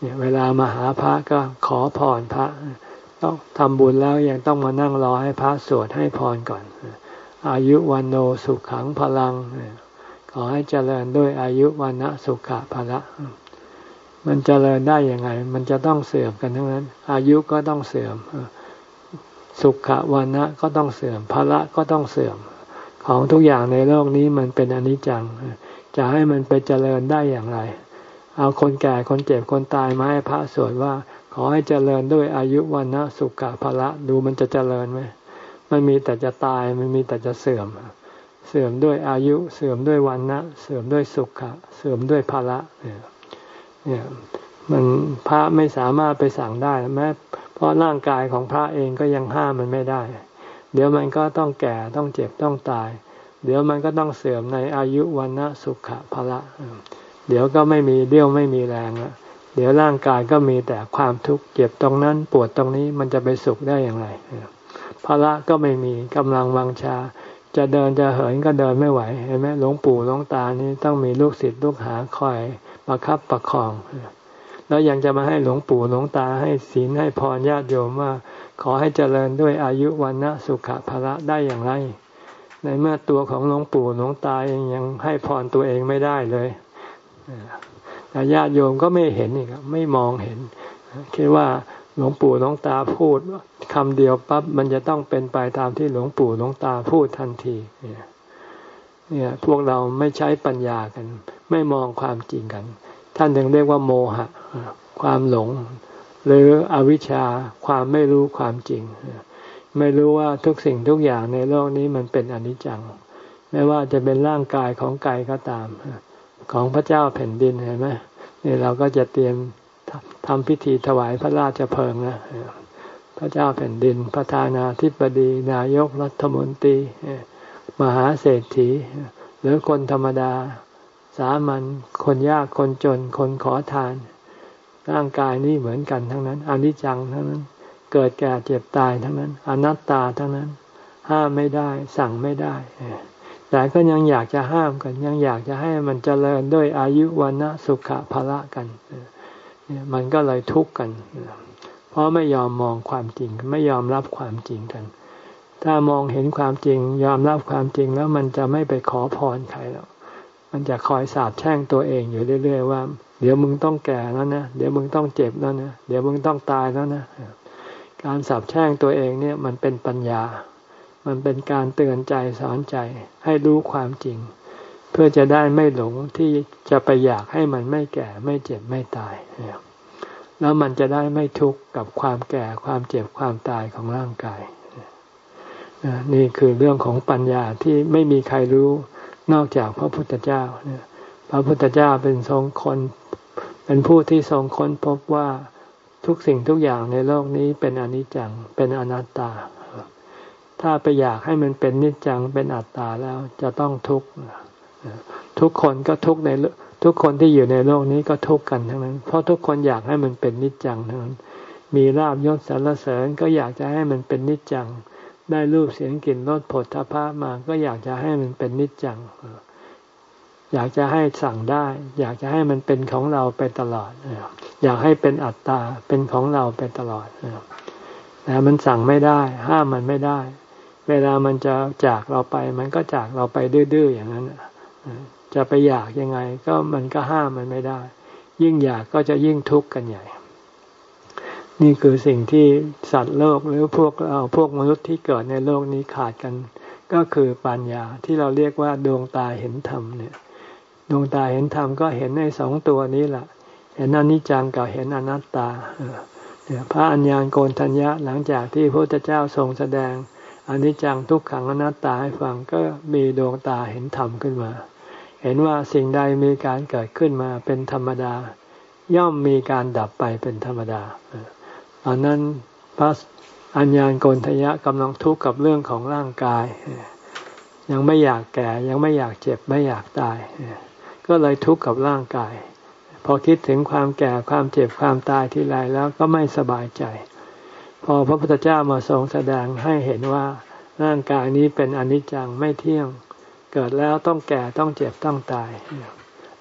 เนี่ยเวลามาหาพระก็ขอพรพระต้องทำบุญแล้วยังต้องมานั่งรอให้พระสวดให้พรก่อนอายุวันโนสุขังพลังขอให้เจริญด้วยอายุวันนะสุขะพละมันเจริญได้ยังไงมันจะต้องเสื่อมกันทั้งนั้นอายุก็ต้องเสื่อมสุขะวันนะก็ต้องเสื่อมพละก็ต้องเสื่อมของทุกอย่างในโลกนี้มันเป็นอนิจจังจะให้มันไปเจริญได้อย่างไรเอาคนแก่คนเจ็บคนตายมาให้พระสวดว่าขอให้เจริญด้วยอายุวันนะสุขะพละดูมันจะเจริญไหมมันมีแต่จะตายมันมีแต่จะเสื่อมเสื่อมด้วยอายุเสื่อมด้วยวันนะเสื่อมด้วยสุขะเสื่อมด้วยพละเนี่ยเนี่ยมันพระไม่สามารถไปสั่งได้แม้เพราะร่างกายของพระเองก็ยังห้ามมันไม่ได้เดี๋ยวมันก็ต้องแก่ต้องเจ็บต้องตายเดี๋ยวมันก็ต้องเสื่อมในอายุวันนะสุขะพละเดี๋ยวก็ไม่มีเดี่ยวไม่มีแรงแล้วเดี๋ยวร่างกายก็มีแต่ความทุกข์เจ็บตรงนั้นปวดตรงนี้มันจะไปสุขได้อย่างไรพละก็ไม่มีกำลังวังชาจะเดินจะเหินก็เดินไม่ไหวเห็นไหมหลวงปู่หลวงตานี่ต้องมีลูกศิษย์ลูกหาคอยประคับประคองแล้วยังจะมาให้หลวงปู่หลวงตาให้ศีลให้พรญาติโยมว่าขอให้เจริญด้วยอายุวันนะสุขะพละได้อย่างไรในเมื่อตัวของหลวงปู่หลวงตาเองยังให้พรตัวเองไม่ได้เลยแต่ญาติโยมก็ไม่เห็นอีกไม่มองเห็นคิดว่าหลวงปู่หลวงตาพูดคำเดียวปั๊บมันจะต้องเป็นไปตามที่หลวงปู่หลวงตาพูดทันทีเนี่ยเนี่ยพวกเราไม่ใช้ปัญญากันไม่มองความจริงกันท่านถึงเรียกว่าโมหะความหลงหรืออวิชชาความไม่รู้ความจริงไม่รู้ว่าทุกสิ่งทุกอย่างในโลกนี้มันเป็นอนิจจังไม่ว่าจะเป็นร่างกายของกายก็ตามของพระเจ้าแผ่นดินเห็นไหมนี่เราก็จะเตรียมทำพิธีถวายพระราชเพลิงนะพระเจ้าแผ่นดินประธานาธิบดีนายกรัฐมนตรีมหาเศรษฐีหรือคนธรรมดาสามัญคนยากคนจนคนขอทานร่างกายนี้เหมือนกันทั้งนั้นอนิจจังทั้งนั้นเกิดแก่เจ็บตายทั้งนั้นอนัตตาทั้งนั้นห้ามไม่ได้สั่งไม่ได้แต่ก็ยังอยากจะห้ามกันยังอยากจะให้มันเจริญด้วยอายุวันนะสุขะพละกันมันก็เลยทุกข์กันเพราะไม่ยอมมองความจริงไม่ยอมรับความจริงกันถ้ามองเห็นความจริงยอมรับความจริงแล้วมันจะไม่ไปขอพรใครหรอกมันจะคอยสาปแช่งตัวเองอยู่เรื่อยๆว่าเดี๋ยวมึงต้องแก่แล้วนะเดี๋ยวมึงต้องเจ็บแล้วนะเดี๋ยวมึงต้องตายแล้วนะการสาปแช่งตัวเองเนี่ยมันเป็นปัญญามันเป็นการเตือนใจสอนใจให้รู้ความจริงเพื่อจะได้ไม่หลงที่จะไปอยากให้มันไม่แก่ไม่เจ็บไม่ตายแล้วมันจะได้ไม่ทุกข์กับความแก่ความเจ็บความตายของร่างกายนี่คือเรื่องของปัญญาที่ไม่มีใครรู้นอกจากพระพุทธเจ้าพระพุทธเจ้าเป็นทรงคนเป็นผู้ที่ทรงค้นพบว่าทุกสิ่งทุกอย่างในโลกนี้เป็นอนิจจังเป็นอนัตตาถ้าไปอยากให้มันเป็นนิจจังเป็นอัตตาแล้วจะต้องทุกข์ทุกคนก็ทุกข์ในทุกคนที่อยู่ในโลกนี้ก็ทุกข์กันทั้งนั้นเพราะทุกคนอยากให้มันเป็นนิจจังทั้งนั้นมีลาภยศสรรเสริญก็อยากจะให้มันเป็นนิจจังได้รูปเสียงกลิ่นรสผลทพะมาก็อยากจะให้มันเป็นนิจจังอยากจะให้สั่งได้อยากจะให้มันเป็นของเราไปตลอดอยากให้เป็นอัตตาเป็นของเราไปตลอดแต่มันสั่งไม่ได้ห้ามมันไม่ได้เวลามันจะจากเราไปมันก็จากเราไปดื้อๆอย่างนั้นจะไปอยากยังไงก็มันก็ห้ามมันไม่ได้ยิ่งอยากก็จะยิ่งทุกข์กันใหญ่นี่คือสิ่งที่สัตว์โลกหรือพวกเราพวกมนุษย์ที่เกิดในโลกนี้ขาดกันก็คือปัญญาที่เราเรียกว่าดวงตาเห็นธรรมเนี่ยดวงตาเห็นธรรมก็เห็นในสองตัวนี้แหละเห็นอนิจจังกับเห็นอนัตตาพระอัญญาณโกณฑัญญะหลังจากที่พระพุทธเจ้าทรงแสดงอนิจจังทุกขังอนัตตาให้ฟังก็มีดวงตาเห็นธรรมขึ้นมาเห็นว่าสิ่งใดมีการเกิดขึ้นมาเป็นธรรมดาย่อมมีการดับไปเป็นธรรมดาตอนนั้นพระอัญญาณโกณฑัญญะกำลังทุกข์กับเรื่องของร่างกายยังไม่อยากแก่ยังไม่อยากเจ็บไม่อยากตายก็เลยทุกข์กับร่างกายพอคิดถึงความแก่ความเจ็บความตายทีไรแล้วก็ไม่สบายใจพอพระพุทธเจ้ามาทรงแสดงให้เห็นว่าร่างกายนี้เป็นอนิจจังไม่เที่ยงเกิดแล้วต้องแก่ต้องเจ็บต้องตาย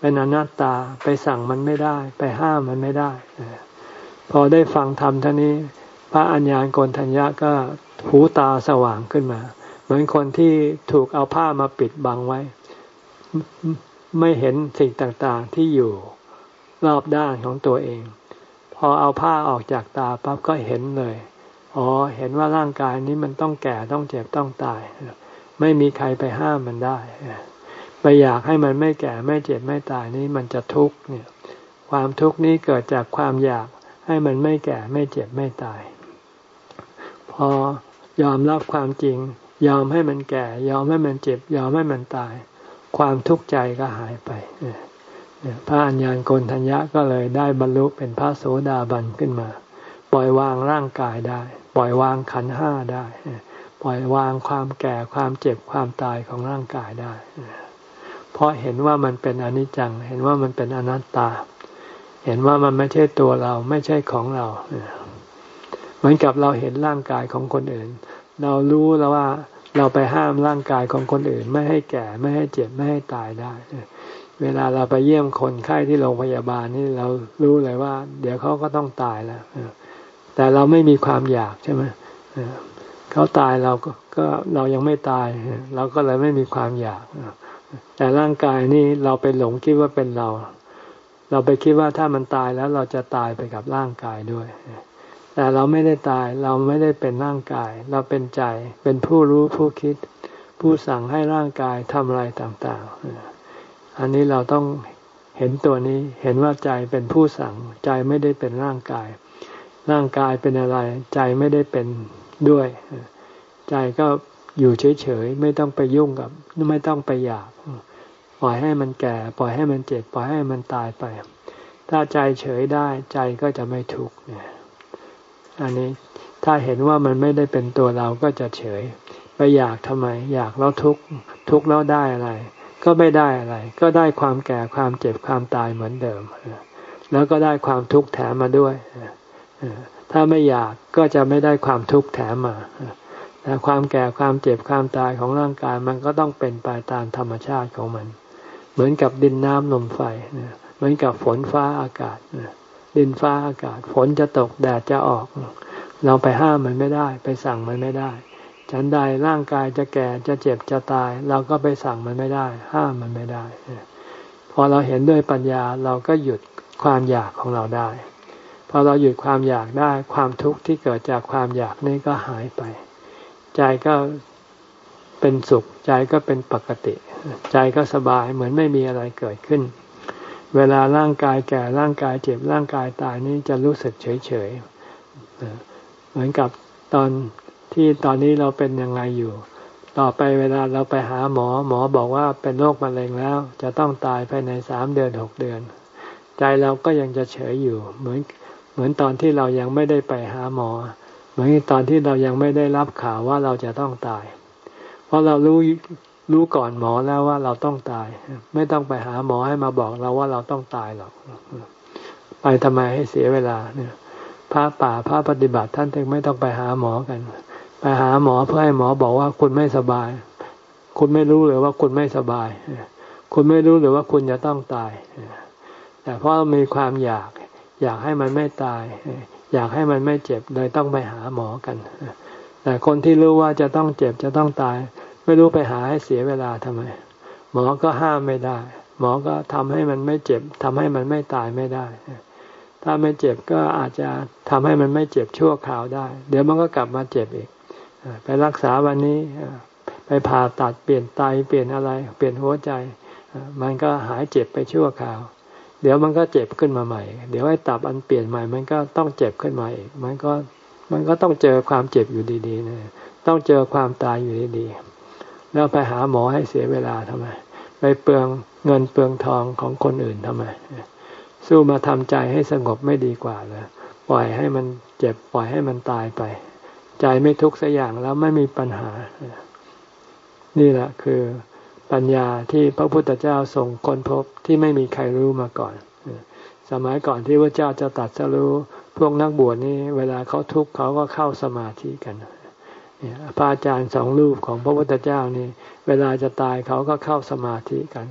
เป็นอนัตตาไปสั่งมันไม่ได้ไปห้ามมันไม่ได้พอได้ฟังธรรมเท่านี้พระอัญญาณโกณฑัญญะก็หูตาสว่างขึ้นมาเหมือนคนที่ถูกเอาผ้ามาปิดบังไว้ไม่เห็นสิ่งต่างๆที่อยู่รอบด้านของตัวเองพอเอาผ้าออกจากตาปั๊บก็เห็นเลยอ๋อเห็นว่าร่างกายนี้มันต้องแก่ต้องเจ็บต้องตายไม่มีใครไปห้ามมันได้ไปอยากให้มันไม่แก่ไม่เจ็บไม่ตายนี้มันจะทุกข์เนี่ยความทุกข์นี้เกิดจากความอยากให้มันไม่แก่ไม่เจ็บไม่ตายพอยอมรับความจริงยอมให้มันแก่ยอมให้มันเจ็บยอมให้มันตายความทุกข์ใจก็หายไปพระอัญญาณโกณฑัญญะก็เลยได้บรรลุเป็นพระโสดาบันขึ้นมาปล่อยวางร่างกายได้ปล่อยวางขันธ์ห้าได้ปล่อยวางความแก่ความเจ็บความตายของร่างกายได้เพราะเห็นว่ามันเป็นอนิจจังเห็นว่ามันเป็นอนัตตาเห็นว่ามันไม่ใช่ตัวเราไม่ใช่ของเราเหมือนกับเราเห็นร่างกายของคนอื่นเรารู้แล้วว่าเราไปห้ามร่างกายของคนอื่นไม่ให้แก่ไม่ให้เจ็บไม่ให้ตายได้เวลาเราไปเยี่ยมคนไข้ที่โรงพยาบาลนี่เรารู้เลยว่าเดี๋ยวเขาก็ต้องตายแล้วแต่เราไม่มีความอยากใช่ไหมเขาตายเราก็ก็เรายังไม่ตายเราก็เลยไม่มีความอยากแต่ร่างกายนี่เราไปหลงคิดว่าเป็นเราเราไปคิดว่าถ้ามันตายแล้วเราจะตายไปกับร่างกายด้วยแต่เราไม่ได้ตายเราไม่ได้เป็นร่างกายเราเป็นใจเป็นผู้รู้ผู้คิดผู้สั่งให้ร่างกายทำอะไรต่างๆอันนี้เราต้องเห็นตัวนี้เห็นว่าใจเป็นผู้สั่งใจไม่ได้เป็นร่างกายร่างกายเป็นอะไรใจไม่ได้เป็นด้วยใจก็อยู่เฉยๆไม่ต้องไปยุ่งกับไม่ต้องไปอยากปล่อยให้มันแก่ปล่อยให้มันเจ็บปล่อยให้มันตายไปถ้าใจเฉยได้ใจก็จะไม่ทุกข์อันนี้ถ้าเห็นว่ามันไม่ได้เป็นตัวเราก็จะเฉยไปอยากทำไมอยากแล้วทุกข์ทุกข์แล้วได้อะไรก็ไม่ได้อะไรก็ได้ความแก่ความเจ็บความตายเหมือนเดิมแล้วก็ได้ความทุกข์แถมมาด้วยถ้าไม่อยากก็จะไม่ได้ความทุกข์แถมมาแต่ความแก่ความเจ็บความตายของร่างกายมันก็ต้องเป็นไปตามธรรมชาติของมันเหมือนกับดินน้ำลมไฟเหมือนกับฝนฟ้าอากาศดินฟ้าอากาศฝนจะตกแดดจะออกเราไปห้ามมันไม่ได้ไปสั่งมันไม่ได้ฉันใดร่างกายจะแก่จะเจ็บจะตายเราก็ไปสั่งมันไม่ได้ห้ามมันไม่ได้พอเราเห็นด้วยปัญญาเราก็หยุดความอยากของเราได้พอเราหยุดความอยากได้ความทุกข์ที่เกิดจากความอยากนี้ก็หายไปใจก็เป็นสุขใจก็เป็นปกติใจก็สบายเหมือนไม่มีอะไรเกิดขึ้นเวลาร่างกายแก่ร่างกายเจ็บร่างกายตายนี้จะรู้สึกเฉยๆเหมือนกับตอนที่ตอนนี้เราเป็นยังไงอยู่ต่อไปเวลาเราไปหาหมอหมอบอกว่าเป็นโรคมะเร็งแล้วจะต้องตายภายในสามเดือนหกเดือนใจเราก็ยังจะเฉยอยู่เหมือนเหมือนตอนที่เรายังไม่ได้ไปหาหมอเหมือนตอนที่เรายังไม่ได้รับข่าวว่าเราจะต้องตายเพราะเรารู้รู้ก่อนหมอแล้วว่าเราต้องตายไม่ต้องไปหาหมอให้มาบอกเราว่าเราต้องตายหรอกไปทำไมให้เสียเวลาเนี่ยพระป่าพระปฏิบัติท่านถึงไม่ต้องไปหาหมอกันไปหาหมอเพื่อให้หมอบอกว่าคุณไม่สบายคุณไม่รู้เลยว่าคุณไม่สบายคุณไม่รู้เลยว่าคุณจะต้องตายแต่เพราะมีความอยากอยากให้มันไม่ตายอยากให้มันไม่เจ็บเลยต้องไปหาหมอกันแต่คนที่รู้ว่าจะต้องเจ็บจะต้องตายไม่รู้ไปหาให้เสียเวลาทำไมหมอก็ห้ามไม่ได้หมอก็ทำให้มันไม่เจ็บทำให้มันไม่ตายไม่ได้ถ้าไม่เจ็บก็อาจจะทำให้มันไม่เจ็บชั่วคราวได้เดี๋ยวมันก็กลับมาเจ็บอีกไปรักษาวันนี้ไปผ่าตัดเปลี่ยนไตเปลี่ยนอะไรเปลี่ยนหัวใจมันก็หายเจ็บไปชั่วคราวเดี๋ยวมันก็เจ็บขึ้นมาใหม่เดี๋ยวไอ้ตับอันเปลี่ยนใหม่มันก็ต้องเจ็บขึ้นมาอีกมันก็มันก็ต้องเจอความเจ็บอยู่ดีๆนะต้องเจอความตายอยู่ดีๆแล้วไปหาหมอให้เสียเวลาทำไมไปเปลืองเงินเปลืองทองของคนอื่นทำไมสู้มาทำใจให้สงบไม่ดีกว่าเลยปล่อยให้มันเจ็บปล่อยให้มันตายไปใจไม่ทุกข์สักอย่างแล้วไม่มีปัญหานี่แหละคือปัญญาที่พระพุทธเจ้าทรงค้นพบที่ไม่มีใครรู้มาก่อนสมัยก่อนที่พระเจ้าจะตรัสรู้พวกนักบวชนี่เวลาเขาทุกข์เขาก็เข้าสมาธิกันพระอาจารย์สองรูปของพระพุทธเจ้านี่เวลาจะตายเขาก็เข้าสมาธิกันเข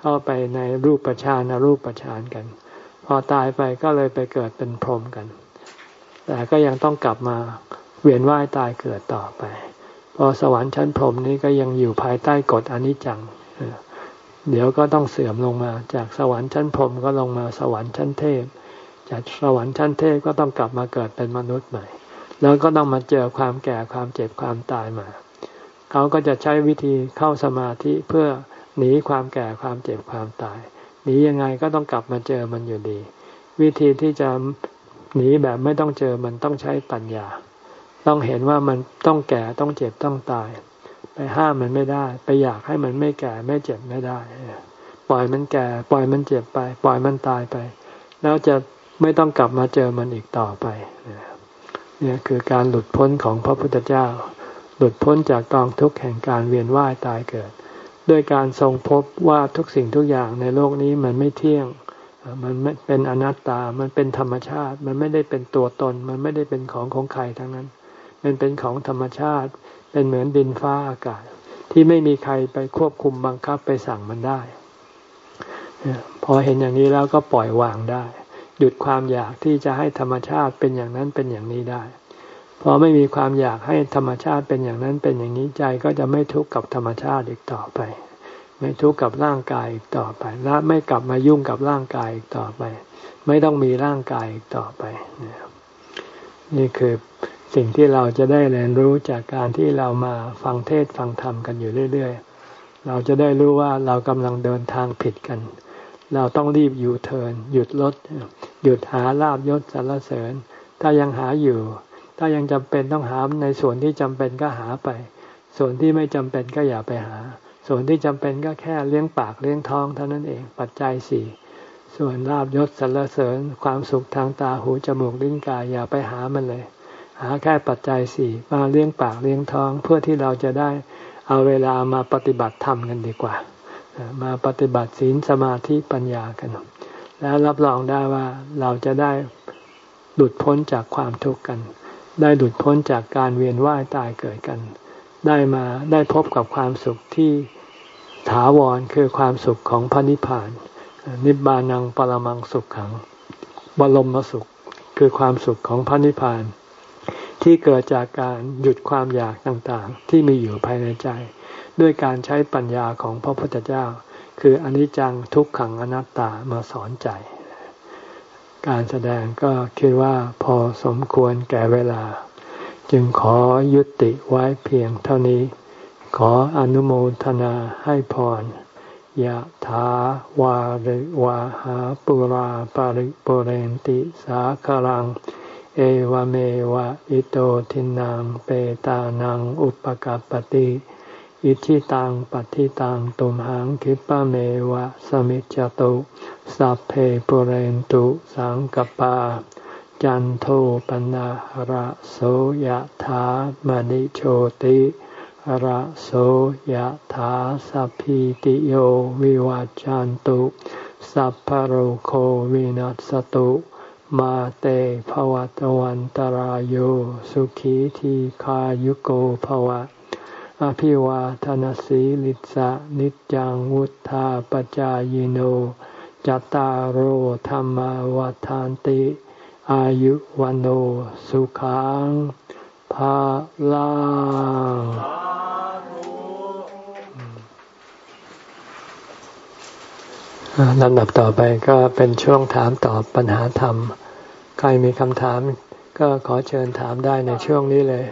เข้าไปในรูปฌานอรูปฌานกันพอตายไปก็เลยไปเกิดเป็นพรหมกันแต่ก็ยังต้องกลับมาเวียนว่ายตายเกิดต่อไปพอสวรรค์ชั้นพรหมนี้ก็ยังอยู่ภายใต้กฎอนิจจังเดี๋ยวก็ต้องเสื่อมลงมาจากสวรรค์ชั้นพรหมก็ลงมาสวรรค์ชั้นเทพจากสวรรค์ชั้นเทพก็ต้องกลับมาเกิดเป็นมนุษย์ใหม่แล้วก็ต้องมาเจอความแก่ความเจ็บความตายมาเขาก็จะใช้วิธีเข้าสมาธิเพื่อหนีความแก่ความเจ็บความตายหนียังไงก็ต้องกลับมาเจอมันอยู่ดีวิธีที่จะหนีแบบไม่ต้องเจอมันต้องใช้ปัญญาต้องเห็นว่ามันต้องแก่ต้องเจ็บต้องตายไปห้ามมันไม่ได้ไปอยากให้มันไม่แก่ไม่เจ็บไม่ได้ปล่อยมันแก่ปล่อยมันเจ็บไปปล่อยมันตายไปแล้วจะไม่ต้องกลับมาเจอมันอีกต่อไปเนี่ยคือการหลุดพ้นของพระพุทธเจ้าหลุดพ้นจากกองทุกข์แห่งการเวียนว่ายตายเกิดด้วยการทรงพบว่าทุกสิ่งทุกอย่างในโลกนี้มันไม่เที่ยงมันเป็นอนัตตามันเป็นธรรมชาติมันไม่ได้เป็นตัวตนมันไม่ได้เป็นของของใครทั้งนั้นมันเป็นของธรรมชาติเป็นเหมือนดินฟ้าอากาศที่ไม่มีใครไปควบคุมบังคับไปสั่งมันได้พอเห็นอย่างนี้แล้วก็ปล่อยวางได้หยุดความอยากที่จะให้ธรรมชาติเป็นอย่างนั้นเป็นอย่างนี้ได้พอไม่มีความอยากให้ธรรมชาติเป็นอย่างนั้นเป็นอย่างนี้ใจก็จะไม่ทุกข์กับธรรมชาติอีกต่อไปไม่ทุกข์กับร่างกายอีกต่อไปและไม่กลับมายุ่งกับร่างกายอีกต่อไปไม่ต้องมีร่างกายอีกต่อไปนี่คือสิ่งที่เราจะได้เรียนรู้จากการที่เรามาฟังเทศน์ฟังธรรมกันอยู่เรื่อยๆเราจะได้รู้ว่าเรากำลังเดินทางผิดกันเราต้องรีบยูเทิร์นหยุดรถหยุดหาลาภยศสรรเสริญถ้ายังหาอยู่ถ้ายังจำเป็นต้องหาในส่วนที่จำเป็นก็หาไปส่วนที่ไม่จำเป็นก็อย่าไปหาส่วนที่จำเป็นก็แค่เลี้ยงปากเลี้ยงท้องเท่านั้นเองปัจจัยสี่ส่วนลาภยศสรรเสริญความสุขทางตาหูจมูกลิ้นกายอย่าไปหามันเลยหาแค่ปัจจัยสี่มาเลี้ยงปากเลี้ยงท้องเพื่อที่เราจะได้เอาเวลามาปฏิบัติธรรมกันดีกว่ามาปฏิบัติศีลสมาธิปัญญากันแล้วรับรองได้ว่าเราจะได้หลุดพ้นจากความทุกข์กันได้หลุดพ้นจากการเวียนว่ายตายเกิดกันได้มาได้พบกับความสุขที่ถาวรคือความสุขของพระนิพพานนิบานังปรมังสุขขังบรมสุขคือความสุขของพระนิพพานที่เกิดจากการหยุดความอยากต่างๆที่มีอยู่ภายในใจด้วยการใช้ปัญญาของพระพุทธเจ้าคืออนิจจังทุกขังอนัตตามาสอนใจการแสดงก็คิดว่าพอสมควรแก่เวลาจึงขอยุติไว้เพียงเท่านี้ขออนุโมทนาให้พรยะถาวาริวาหาปุราปาริปุเรนติสาคลังเอวเมวะอิโตทินังเปตานังอุปกัปปติอิทิตังปัฏฐิตังตุมหังคิปะเมวะสมิจจตุสัพเพปุเรนตุสังกปาจันโทปนะระโสยถามณิโชติระโสยถาสัพพิติโยวิวัจจันตุสัพพะโรโควินัสตุมาเตภวัตวันตารโยสุขีทีขายุโกภวะอภิวาทนาสีลิสะนิจังวุธาปจายโนจัตตารโอธรรมวาทานติอายุวันโอสุขังภาลังลำดับต่อไปก็เป็นช่วงถามตอบปัญหาธรรมใครมีคำถามก็ขอเชิญถามได้ในช่วงนี้เลย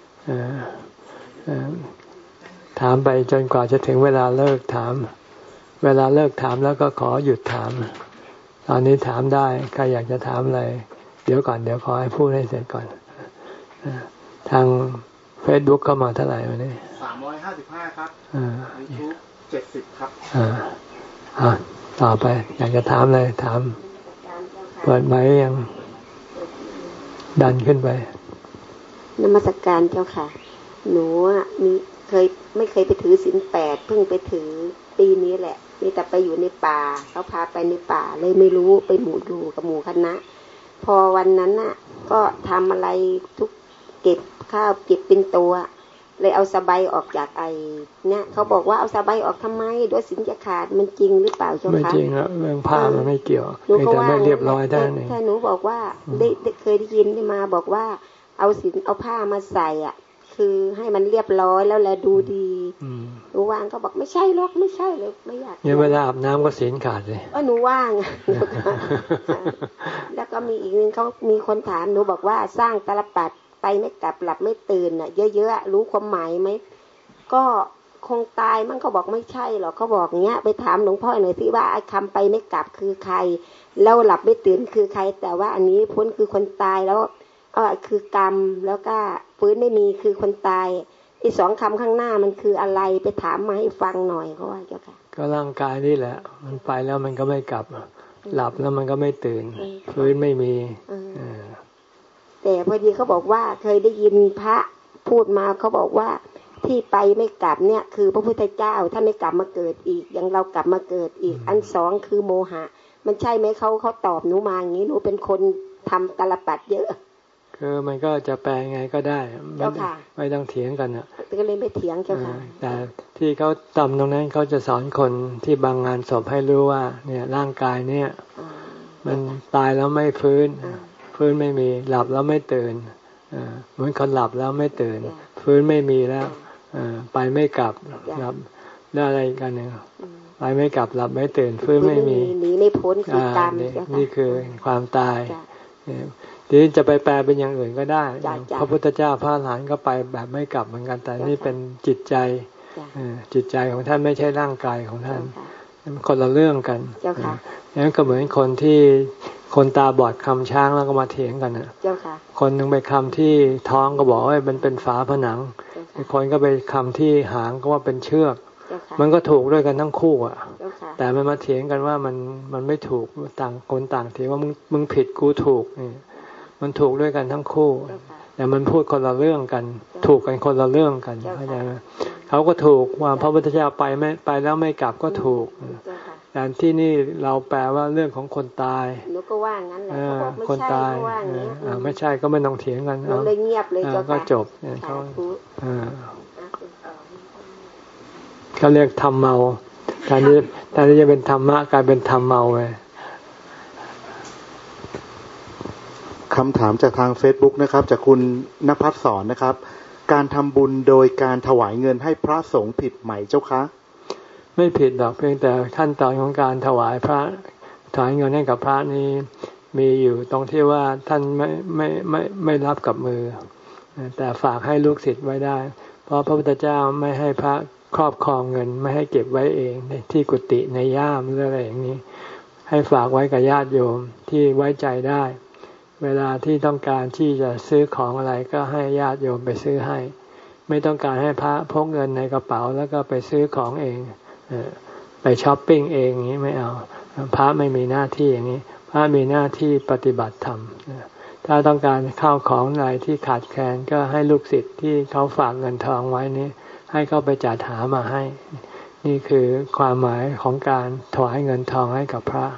ถามไปจนกว่าจะถึงเวลาเลิกถามเวลาเลิกถามแล้วก็ขอหยุดถามตอนนี้ถามได้ใครอยากจะถามอะไรเดี๋ยวก่อนเดี๋ยวขอให้พูดให้เสร็จก่อนทางเฟซบุ๊กเข้ามาเท่าไหร่วันนี้สามร้อยห้าสิบห้าครับยูทูบเจ็ดสิบครับอ่าอ่าต่อไปอยากจะถามอะไรถามเปิดไมค์ยังดันขึ้นไปนมัสการเจ้าค่ะหนูมีเคยไม่เคยไปถือศีลแปดเพิ่งไปถือปีนี้แหละมีแต่ไปอยู่ในป่าเขาพาไปในป่าเลยไม่รู้ไปหมู่อยู่กับหมู่คณะพอวันนั้นน่ะก็ทำอะไรทุกเก็บข้าวเก็บเป็นตัวเลยเอาสบายออกจากไอ้เนี่ยเขาบอกว่าเอาสบายออกทำไมด้วยสินจะขาดมันจริงหรือเปล่าเจ้าคะไม่จริงครับเรื่องผ้ามันไม่เกี่ยวแต่ไม่เรียบร้อยได้นี่ถ้าหนูบอกว่าได้เคยได้ยินได้มาบอกว่าเอาสินเอาผ้ามาใส่อ่ะคือให้มันเรียบร้อยแล้วแลดูดีหนูว่างก็บอกไม่ใช่หรอกไม่ใช่เลยไม่อยากเนี่ยเวลาอาบน้ำก็ศีลขาดเลยเออหนูว่างแล้วก็มีอีกนึงเขามีคนถามหนูบอกว่าสร้างตาลปัดไปไม่กลับหลับไม่ตื่นอ่ะเยอะๆรู้ความหมายไหมก็คงตายมันก็บอกไม่ใช่หรอกเขาบอกเงี้ยไปถามหลวงพ่อหน่อยสิว่าไอ้คำไปไม่กลับคือใครแล้วหลับไม่ตื่นคือใครแต่ว่าอันนี้พ้นคือคนตายแล้วเออคือกรรมแล้วก็ฟื้นไม่มีคือคนตายอีสองคำข้างหน้ามันคืออะไรไปถามมาให้ฟังหน่อยเขาว่าเจ้าค่ะก็ร่างกายนี่แหละมันไปแล้วมันก็ไม่กลับหลับแล้วมันก็ไม่ตื่นฟื้นไม่มีแต่พอดีเขาบอกว่าเคยได้ยินพระพูดมาเขาบอกว่าที่ไปไม่กลับเนี่ยคือพระพุทธเจ้าถ้าไม่กลับมาเกิดอีกอย่างเรากลับมาเกิดอีกอันสองคือโมหะมันใช่ไหมเขาเขาตอบหนูมาอย่างนี้หนูเป็นคนทำตาลปัดเยอะคือมันก็จะแปลไงก็ได้ไม่ไม่ต้องเถียงกันอ่ะก็เลยไม่เถียงเจ้าค่ะแต่ที่เขาทำตรงนั้นเขาจะสอนคนที่บางงานศพให้รู้ว่าเนี่ยร่างกายเนี่ยมันตายแล้วไม่ฟื้นฟื้นไม่มีหลับแล้วไม่ตื่นเหมือนคนหลับแล้วไม่ตื่นฟื้นไม่มีแล้วไปไม่กลับหลับได้อะไรกันเนี่ยไปไม่กลับหลับไม่ตื่นฟื้นไม่มีหนีไม่พ้นคือกรรมนี่คือความตายทีนี้จะไปแปลเป็นอย่างอื่นก็ได้พระพุทธเจ้าพระอรหันต์ก็ไปแบบไม่กลับเหมือนกันแต่นี่เป็นจิตใจจิตใจของท่านไม่ใช่ร่างกายของท่านคนละเรื่องกันอย่างนั้นก็เหมือนคนที่คนตาบอดคำช้างแล้วก็มาเถียงกันน่ะคนหนึ่งไปคำที่ท้องก็บอกว่ามันเป็นฝาผนังอีกคนก็ไปคำที่หางก็ว่าเป็นเชือกมันก็ถูกด้วยกันทั้งคู่อ่ะแต่มันมาเถียงกันว่ามันมันไม่ถูกต่างคนต่างเถียงว่ามึงมึงผิดกูถูกนี่มันถูกด้วยกันทั้งคู่แต่มันพูดคนละเรื่องกันถูกกันคนละเรื่องกันเข้าใจไหมเขาก็ถูกว่าพระพุทธเจ้าไปไม่ไปแล้วไม่กลับก็ถูกแต่ที่นี่เราแปลว่าเรื่องของคนตายหนูก็ว่างั้นแหละคนตายไม่ใช่ก็ไม่ต้องเถียงกันเราเลยเงียบเลยก็จบเขาเขาเรียกธรรมเมาการที่การที่จะเป็นธรรมะกลายเป็นธรรมเมาไปคำถามจากทาง Facebook นะครับจากคุณณภัสสรนะครับการทำบุญโดยการถวายเงินให้พระสงฆ์ผิดไหมเจ้าคะไม่ผิดหรอกเพียงแต่ขั้นตอนของการถวายพระถวายเงินให้กับพระนี้มีอยู่ตรงที่ว่าท่านไม่ไม่ไม่ไม่รับกับมือแต่ฝากให้ลูกศิษย์ไว้ได้เพราะพระพุทธเจ้าไม่ให้พระครอบครองเงินไม่ให้เก็บไว้เองในที่กุฏิในย่ามหรืออะไรอย่างนี้ให้ฝากไว้กับญาติโยมที่ไว้ใจได้เวลาที่ต้องการที่จะซื้อของอะไรก็ให้ญาติโยมไปซื้อให้ไม่ต้องการให้พระพกเงินในกระเป๋าแล้วก็ไปซื้อของเองไปช้อปปิ้งเองอย่างนี้ไม่เอาพระไม่มีหน้าที่อย่างนี้พระมีหน้าที่ปฏิบัติธรรมถ้าต้องการข้าวของอะไรที่ขาดแคลนก็ให้ลูกศิษย์ที่เขาฝากเงินทองไว้นี้ให้เขาไปจัดหามาให้นี่คือความหมายของการถวายเงินทองให้กับพระ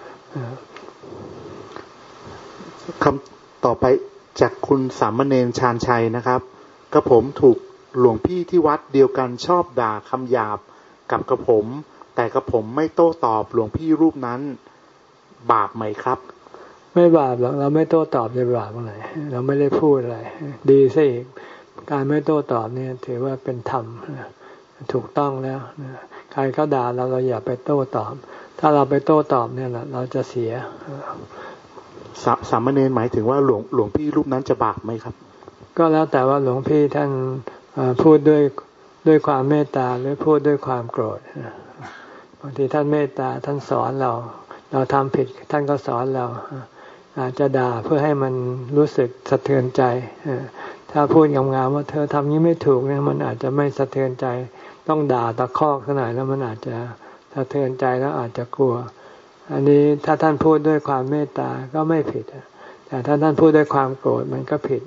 คำต่อไปจากคุณสามเณรชาญชัยนะครับกระผมถูกหลวงพี่ที่วัดเดียวกันชอบด่าคำหยาบกับกระผมแต่กระผมไม่โต้ตอบหลวงพี่รูปนั้นบาปไหมครับไม่บาปหรอกเราไม่โต้ตอบจะบาปอะไรเราไม่ได้พูดอะไรดีซะอีกการไม่โต้ตอบเนี่ยถือว่าเป็นธรรมถูกต้องแล้วใครเขาด่าเราเราอย่าไปโต้ตอบถ้าเราไปโต้ตอบเนี่ยเราจะเสียสามเณรหมายถึงว่าหลวงหลวงพี่รูปนั้นจะบาปไหมครับก็แล้วแต่ว่าหลวงพี่ท่านพูดด้วยด้วยความเมตตาหรือพูดด้วยความโกรธบางทีท่านเมตตาท่านสอนเราเราทำผิดท่านก็สอนเราอาจจะด่าเพื่อให้มันรู้สึกสะเทือนใจถ้าพูดงามๆว่าเธอทำนี้ไม่ถูกเนี่ยมันอาจจะไม่สะเทือนใจต้องด่าตะคอกขนาดแล้วมันอาจจะสะเทือนใจแล้วอาจจะกลัวอันนี้ถ้าท่านพูดด้วยความเมตตาก็ไม่ผิดแต่ถ้าท่านพูดด้วยความโกรธมันก็ผิด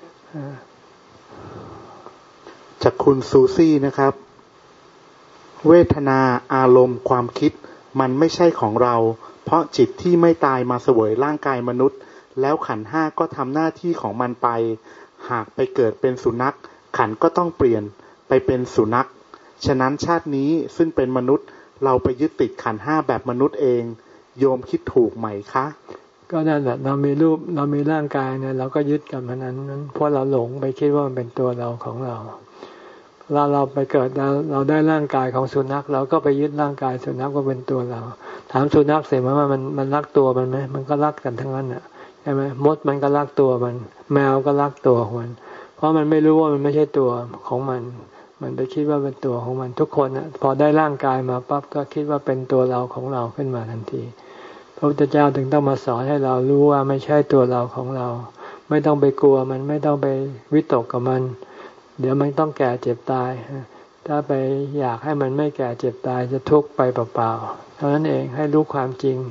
จากคุณซูซี่นะครับเวทนาอารมณ์ความคิดมันไม่ใช่ของเราเพราะจิตที่ไม่ตายมาเสวยร่างกายมนุษย์แล้วขันธ์ห้าก็ทำหน้าที่ของมันไปหากไปเกิดเป็นสุนัขขันธ์ก็ต้องเปลี่ยนไปเป็นสุนัขฉะนั้นชาตินี้ซึ่งเป็นมนุษย์เราไปยึดติดขันธ์ห้าแบบมนุษย์เองโยมคิดถูกไหมคะก็นั่นแหละเรามีรูปเรามีร่างกายเนี่ยเราก็ยึดกับมันนั้นนั้นเพราะเราหลงไปคิดว่ามันเป็นตัวเราของเราเราเราไปเกิดเราเราได้ร่างกายของสุนัขเราก็ไปยึดร่างกายสุนัขว่าเป็นตัวเราถามสุนัขเสร็จว่ามันมันรักตัวมันไหมมันก็รักกันทั้งนั้นอ่ะใช่ไหมมดมันก็รักตัวมันแมวก็รักตัวของมันเพราะมันไม่รู้ว่ามันไม่ใช่ตัวของมันมันไปคิดว่าเป็นตัวของมันทุกคนอ่ะพอได้ร่างกายมาปั๊บก็คิดว่าเป็นตัวเราของเราขึ้นมาทันทีพระพุทธเจ้าถึงต้องมาสอนให้เรารู้ว่าไม่ใช่ตัวเราของเราไม่ต้องไปกลัวมันไม่ต้องไปวิตกกับมันเดี๋ยวมันต้องแก่เจ็บตายถ้าไปอยากให้มันไม่แก่เจ็บตายจะทุกข์ไปเปล่าๆเท่านั้นเองให้รู้ความจริง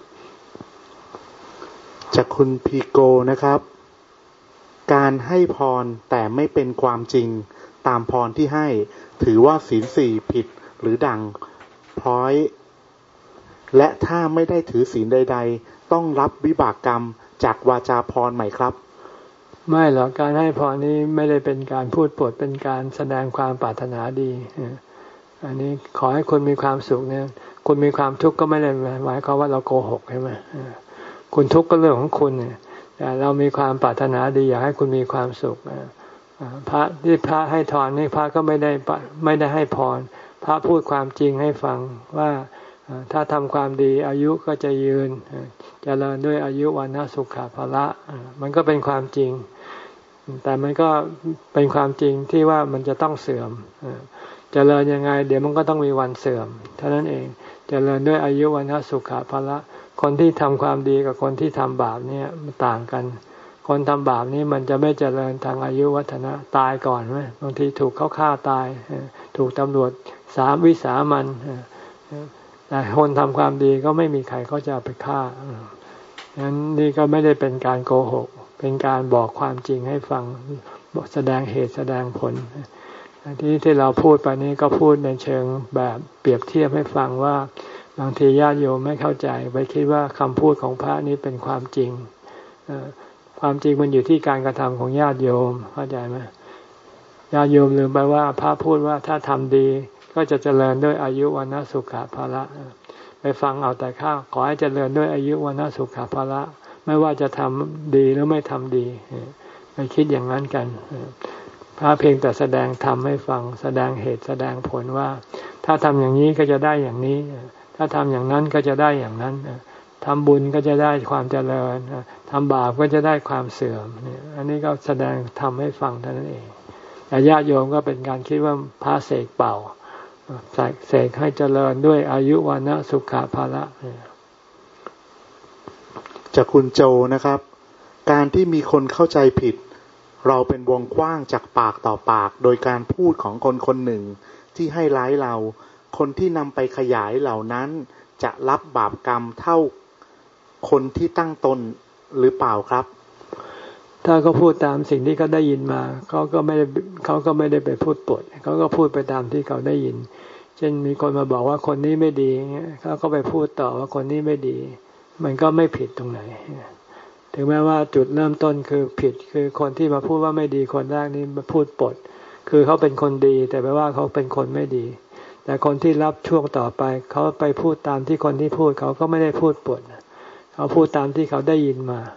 จากคุณพีโกนะครับการให้พรแต่ไม่เป็นความจริงตามพรที่ให้ถือว่าศีลสี่ผิดหรือดังพร้อยและถ้าไม่ได้ถือศีลใดๆต้องรับวิบากกรรมจากวาจาพรไหมครับไม่หรอกการให้พรนี้ไม่ได้เป็นการพูดปดเป็นการแสดงความปรารถนาดีอันนี้ขอให้คุณมีความสุขเนี่ยคุณมีความทุกข์ก็ไม่ได้หมายความว่าเราโกหกใช่ไหมคุณทุกข์ก็เรื่องของคุณแต่เรามีความปรารถนาดีอยากให้คุณมีความสุขพระที่พระให้ทานนี่พระก็ไม่ได้ไม่ได้ให้พรพระพูดความจริงให้ฟังว่าถ้าทำความดีอายุก็จะยืนเจริญด้วยอายุวันนะสุขภละมันก็เป็นความจริงแต่มันก็เป็นความจริงที่ว่ามันจะต้องเสื่อมเจริญยังไงเดี๋ยวมันก็ต้องมีวันเสื่อมเท่านั้นเองเจริญด้วยอายุวันนะสุขภละคนที่ทำความดีกับคนที่ทำบาปเนี่ยมันต่างกันคนทำบาปนี่มันจะไม่เจริญทางอายุวัฒนะตายก่อนไหมบางทีถูกเขาฆ่าตายถูกตำรวจสามวิสามันแต่คนทำความดีก็ไม่มีใครเขาจะไปฆ่านั้นนี่ก็ไม่ได้เป็นการโกหกเป็นการบอกความจริงให้ฟังบอกแสดงเหตุแสดงผลที่ที่เราพูดไปนี้ก็พูดในเชิงแบบเปรียบเทียบให้ฟังว่าบางทีญาติโยมไม่เข้าใจไปคิดว่าคำพูดของพระนี้เป็นความจริงความจริงมันอยู่ที่การกระทำของญาติโยมเข้าใจไหมญาติโยมลืมไปว่าพระพูดว่าถ้าทำดีก็จะเจริญด้วยอายุวันนะสุขภาละไปฟังเอาแต่ข้าวขอให้เจริญด้วยอายุวันนะสุขภาละไม่ว่าจะทำดีหรือไม่ทำดีไปคิดอย่างนั้นกันพระเพียงแต่แสดงธรรมให้ฟังแสดงเหตุแสดงผลว่าถ้าทำอย่างนี้ก็จะได้อย่างนี้ถ้าทำอย่างนั้นก็จะได้อย่างนั้นทำบุญก็จะได้ความเจริญทำบาปก็จะได้ความเสื่อมอันนี้ก็แสดงธรรมให้ฟังเท่านั้นเองแต่ญาติโยมก็เป็นการคิดว่าพระเสกเป่าเสกให้เจริญด้วยอายุวันนะสุขภาละจากคุณโจนะครับการที่มีคนเข้าใจผิดเราเป็นวงกว้างจากปากต่อปากโดยการพูดของคนคนหนึ่งที่ให้ร้ายเราคนที่นำไปขยายเหล่านั้นจะรับบาปกรรมเท่าคนที่ตั้งตนหรือเปล่าครับถ้าเขาพูดตามสิ่งที่เขาได้ยินมาเขาก็ไม่ได้เขาก็ไม่ได้ไปพูดปดเขาก็พูดไปตามที่เขาได้ยินเช่นมีคนมาบอกว่าคนนี้ไม่ดีเงี้ยเขาก็ไปพูดต่อว่าคนนี้ไม่ดีมันก็ไม่ผิดตรงไหนถึงแม้ว่าจุดเริ่มต้นคือผิดคือคนที่มาพูดว่าไม่ดีคนแรกนี่มาพูดปดคือเขาเป็นคนดีแต่แปลว่าเขาเป็นคนไม่ดีแต่คนที่รับช่วงต่อไปเขาไปพูดตามที่คนที่พูดเขาก็ไม่ได้พูดปดเขาพูดตามที่เขาได้ยินมา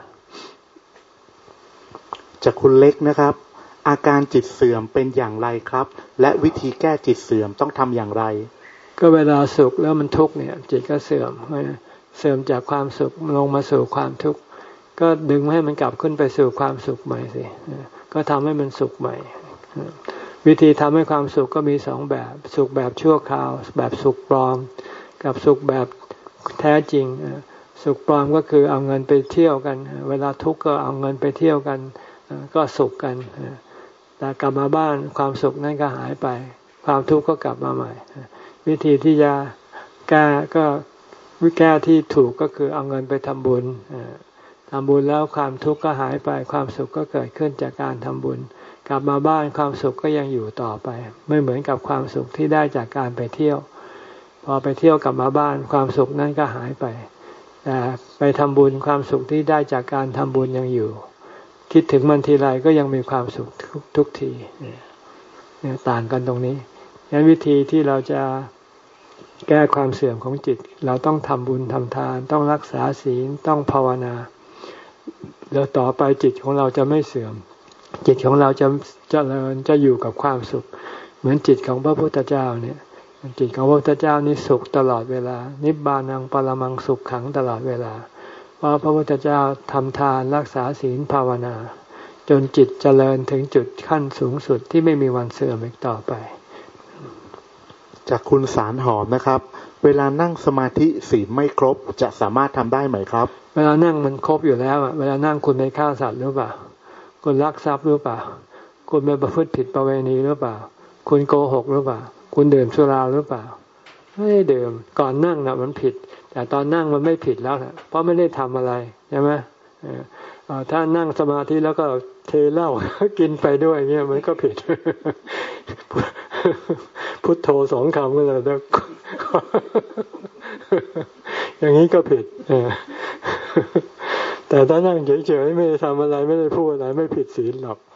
จากคุณเล็กนะครับอาการจิตเสื่อมเป็นอย่างไรครับและวิธีแก้จิตเสื่อมต้องทำอย่างไรก็เวลาสุขแล้วมันทุกข์เนี่ยจิตก็เสื่อมเสื่อมจากความสุขลงมาสู่ความทุกข์ก็ดึงให้มันกลับขึ้นไปสู่ความสุขใหม่สิก็ทำให้มันสุขใหม่วิธีทำให้ความสุขก็มีสองแบบสุขแบบชั่วคราวแบบสุขปลอมกับสุขแบบแท้จริงสุขปลอมก็คือเอาเงินไปเที่ยวกันเวลาทุกข์ก็เอาเงินไปเที่ยวกันก็สุขกันแต่กลับมาบ้านความสุขนั้นก็หายไปความทุกข์ก็กลับมาใหม่วิธีที่จะแก้ก็วิธีแก้ที่ถูกก็คือเอาเงินไปทำบุญทำบุญแล้วความทุกข์ก็หายไปความสุขก็เกิดขึ้นจากการทำบุญกลับมาบ้านความสุขก็ยังอยู่ต่อไปไม่เหมือนกับความสุขที่ได้จากการไปเที่ยวพอไปเที่ยวกลับมาบ้านความสุขนั้นก็หายไปแต่ไปทำบุญความสุขที่ได้จากการทำบุญยังอยู่ คิดคิดถึงมันทีไรก็ยังมีความสุขทุกทุกทีเนี่ยต่างกันตรงนี้งั้นวิธีที่เราจะแก้ความเสื่อมของจิตเราต้องทำบุญทำทานต้องรักษาศีลต้องภาวนาแล้วต่อไปจิตของเราจะไม่เสื่อมจิตของเราจะเจริญจะอยู่กับความสุขเหมือนจิตของพระพุทธเจ้าเนี่ยจิตของพระพุทธเจ้านี่สุขตลอดเวลานิบานังปรมังสุขขังตลอดเวลาเพราะพระพุทธเจ้าทำทานรักษาศีลภาวนาจนจิตเจริญถึงจุดขั้นสูงสุดที่ไม่มีวันเสื่อมอีกต่อไปจากคุณสารหอมนะครับเวลานั่งสมาธิศีลไม่ครบจะสามารถทำได้ไหมครับเวลานั่งมันครบอยู่แล้วอ่ะเวลานั่งคุณไปฆ่าสัตว์หรือเปล่าคุณลักทรัพย์หรือเปล่าคุณไปประพฤติผิดประเวณีหรือเปล่าคุณโกหกหรือเปล่าคุณดื่มสุราหรือเปล่าไม่ได้ดื่มก่อนนั่งน่ะมันผิดแต่ตอนนั่งมันไม่ผิดแล้วนะเพราะไม่ได้ทำอะไรใช่ไหมถ้านั่งสมาธิแล้วก็เทเหล้ากินไปด้วยเงี้ยมันก็ผิดพุทโธสองคำก็เลยแล้วอย่างนี้ก็ผิดแต่ถ้านั่งเฉยๆไม่ได้ทำอะไรไม่ได้พูดอะไรไม่ผิดศีลหรอก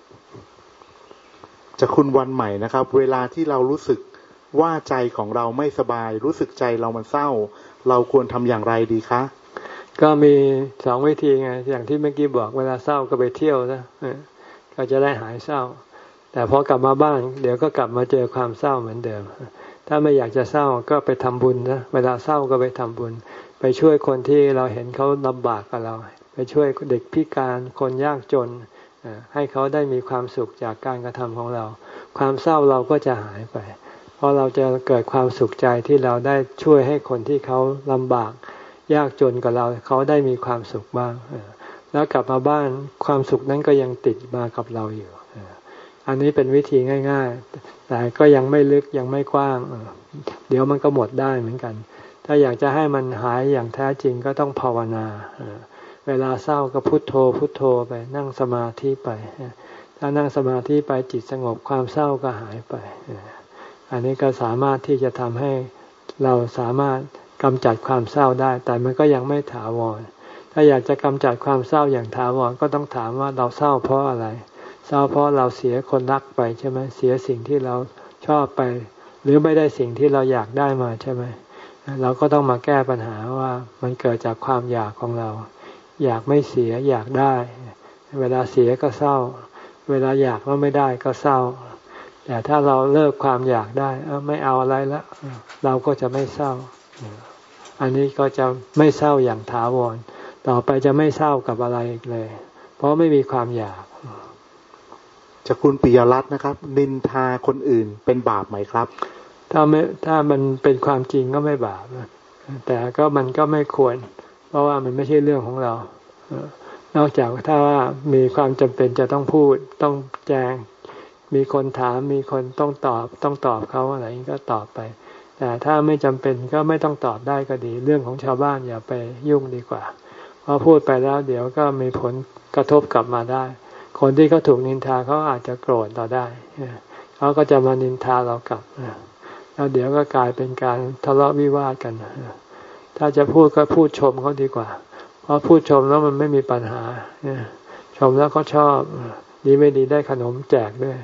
จะคุณวันใหม่นะครับเวลาที่เรารู้สึกว่าใจของเราไม่สบายรู้สึกใจเรามันเศร้าเราควรทำอย่างไรดีคะก็มีสองวิธีไงอย่างที่เมื่อกี้บอกเวลาเศร้าก็ไปเที่ยวนะก็จะได้หายเศร้าแต่พอกลับมาบ้านเดี๋ยวก็กลับมาเจอความเศร้าเหมือนเดิมถ้าไม่อยากจะเศร้าก็ไปทำบุญนะเวลาเศร้าก็ไปทำบุญไปช่วยคนที่เราเห็นเขาลำบากกับเราไปช่วยเด็กพิการคนยากจนให้เขาได้มีความสุขจากการกระทำของเราความเศร้าเราก็จะหายไปเพราะเราจะเกิดความสุขใจที่เราได้ช่วยให้คนที่เขาลำบากยากจนกับเราเขาได้มีความสุขบ้างแล้วกลับมาบ้านความสุขนั้นก็ยังติดมากับเราอยู่อันนี้เป็นวิธีง่ายๆแต่ก็ยังไม่ลึกยังไม่กว้างเดี๋ยวมันก็หมดได้เหมือนกันถ้าอยากจะให้มันหายอย่างแท้จริงก็ต้องภาวนาเวลาเศร้าก็พุทโธพุทโธไปนั่งสมาธิไปถ้านั่งสมาธิไปจิตสงบความเศร้าก็หายไปอันนี้ก็สามารถที่จะทำให้เราสามารถกำจัดความเศร้าได้แต่มันก็ยังไม่ถาวรถ้าอยากจะกำจัดความเศร้าอย่างถาวรก็ต้องถามว่าเราเศร้าเพราะอะไรเศร้าเพราะเราเสียคนรักไปใช่ไหมเสียสิ่งที่เราชอบไปหรือไม่ได้สิ่งที่เราอยากได้มาใช่ไหมเราก็ต้องมาแก้ปัญหาว่ามันเกิดจากความอยากของเราอยากไม่เสียอยากได้เวลาเสียก็เศร้าเวลาอยากแล้วไม่ได้ก็เศร้าแต่ถ้าเราเลิกความอยากได้เออไม่เอาอะไรแล้วเราก็จะไม่เศร้าอันนี้ก็จะไม่เศร้าอย่างถาวรต่อไปจะไม่เศร้ากับอะไรอีกเลยเพราะไม่มีความอยากจากคุณปิยรัตน์นะครับนินทาคนอื่นเป็นบาปไหมครับถ้าไม่ถ้ามันเป็นความจริงก็ไม่บาปแต่ก็มันก็ไม่ควรเพราะว่ามันไม่ใช่เรื่องของเรานอกจากถ้าว่ามีความจำเป็นจะต้องพูดต้องแจ้งมีคนถามมีคนต้องตอบต้องตอบเขาอะไรก็ตอบไปแต่ถ้าไม่จำเป็นก็ไม่ต้องตอบได้ก็ดีเรื่องของชาวบ้านอย่าไปยุ่งดีกว่าเพราะพูดไปแล้วเดี๋ยวก็มีผลกระทบกลับมาได้คนที่เขาถูกนินทาเขาอาจจะโกรธเราได้เขาก็จะมานินทาเรากลับแล้วเดี๋ยวก็กลายเป็นการทะเลาะวิวาทกันถ้าจะพูดก็พูดชมเขาดีกว่าเพราะพูดชมแล้วมันไม่มีปัญหาชมแล้วเขาชอบดีไม่ดีได้ขนมแจกด้วย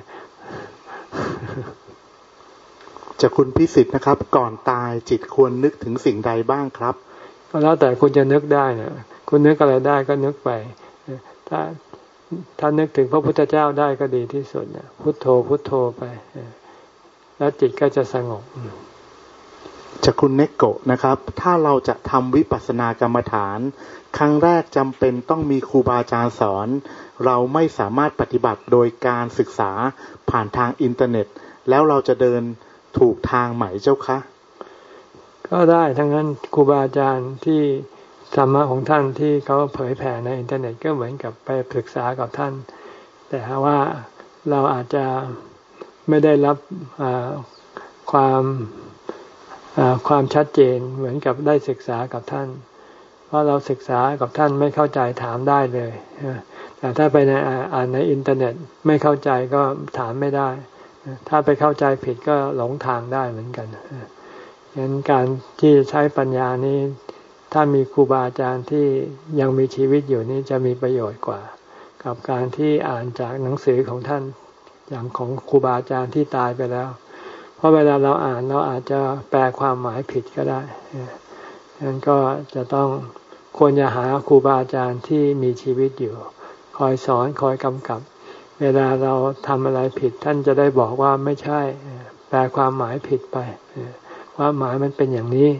จากคุณพิสิทธิ์นะครับก่อนตายจิตควรนึกถึงสิ่งใดบ้างครับก็แล้วแต่คุณจะนึกได้นะคุณนึกอะไรได้ก็นึกไปถ้าถ้านึกถึงพระพุทธเจ้าได้ก็ดีที่สุดนะพุทโธพุทโธไปแล้วจิตก็จะสงบจากคุณเนโกะนะครับถ้าเราจะทำวิปัสสนากรรมฐานครั้งแรกจำเป็นต้องมีครูบาอาจารย์สอนเราไม่สามารถปฏิบัติโดยการศึกษาผ่านทางอินเทอร์เน็ตแล้วเราจะเดินถูกทางไหมเจ้าคะก็ได้ทั้งนั้นครูบาอาจารย์ที่ธรรมะของท่านที่เขาเผยแผ่ในอินเทอร์เน็ตก็เหมือนกับไปศึกษากับท่านแต่ว่าเราอาจจะไม่ได้รับความความชัดเจนเหมือนกับได้ศึกษากับท่านเพราะเราศึกษากับท่านไม่เข้าใจถามได้เลยแต่ถ้าไปในอ่านในอินเทอร์เน็ตไม่เข้าใจก็ถามไม่ได้ถ้าไปเข้าใจผิดก็หลงทางได้เหมือนกันฉะนั้นการที่ใช้ปัญญานี้ถ้ามีครูบาอาจารย์ที่ยังมีชีวิตอยู่นี่จะมีประโยชน์กว่ากับการที่อ่านจากหนังสือของท่านอย่างของครูบาอาจารย์ที่ตายไปแล้วเพราะเวลาเราอ่านเราอาจจะแปลความหมายผิดก็ได้ฉะนั้นก็จะต้องควรจะหาครูบาอาจารย์ที่มีชีวิตอยู่คอยสอนคอยกำกับเวลาเราทำอะไรผิดท่านจะได้บอกว่าไม่ใช่แปลความหมายผิดไปความหมายมันเป็นอย่างนี้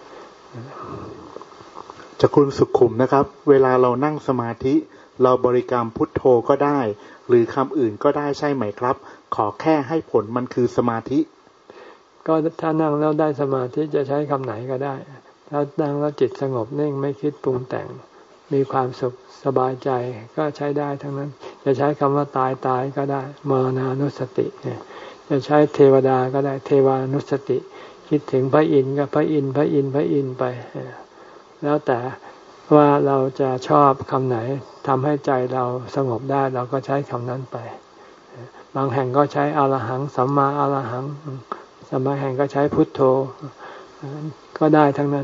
จากคุณสุขุมนะครับเวลาเรานั่งสมาธิเราบริกรรมพุทโธก็ได้หรือคำอื่นก็ได้ใช่ไหมครับขอแค่ให้ผลมันคือสมาธิก็ถ้านั่งแล้วได้สมาธิจะใช้คำไหนก็ได้ถ้านั่งแล้วจิตสงบนิ่งไม่คิดปรุงแต่งมีความสุขสบายใจก็ใช้ได้ทั้งนั้นจะใช้คำว่าตายตายก็ได้มรณานุสติจะใช้เทวดาก็ได้เทวานุสติคิดถึงพระอินทร์ก็พระอินทร์พระอินทร์พระอินทร์ไปแล้วแต่ว่าเราจะชอบคำไหนทำให้ใจเราสงบได้เราก็ใช้คำนั้นไปบางแห่งก็ใช้อรหังสัมมาอรหังสมัยแห่งก็ใช้พุทโธก็ได้ทั้งนั้น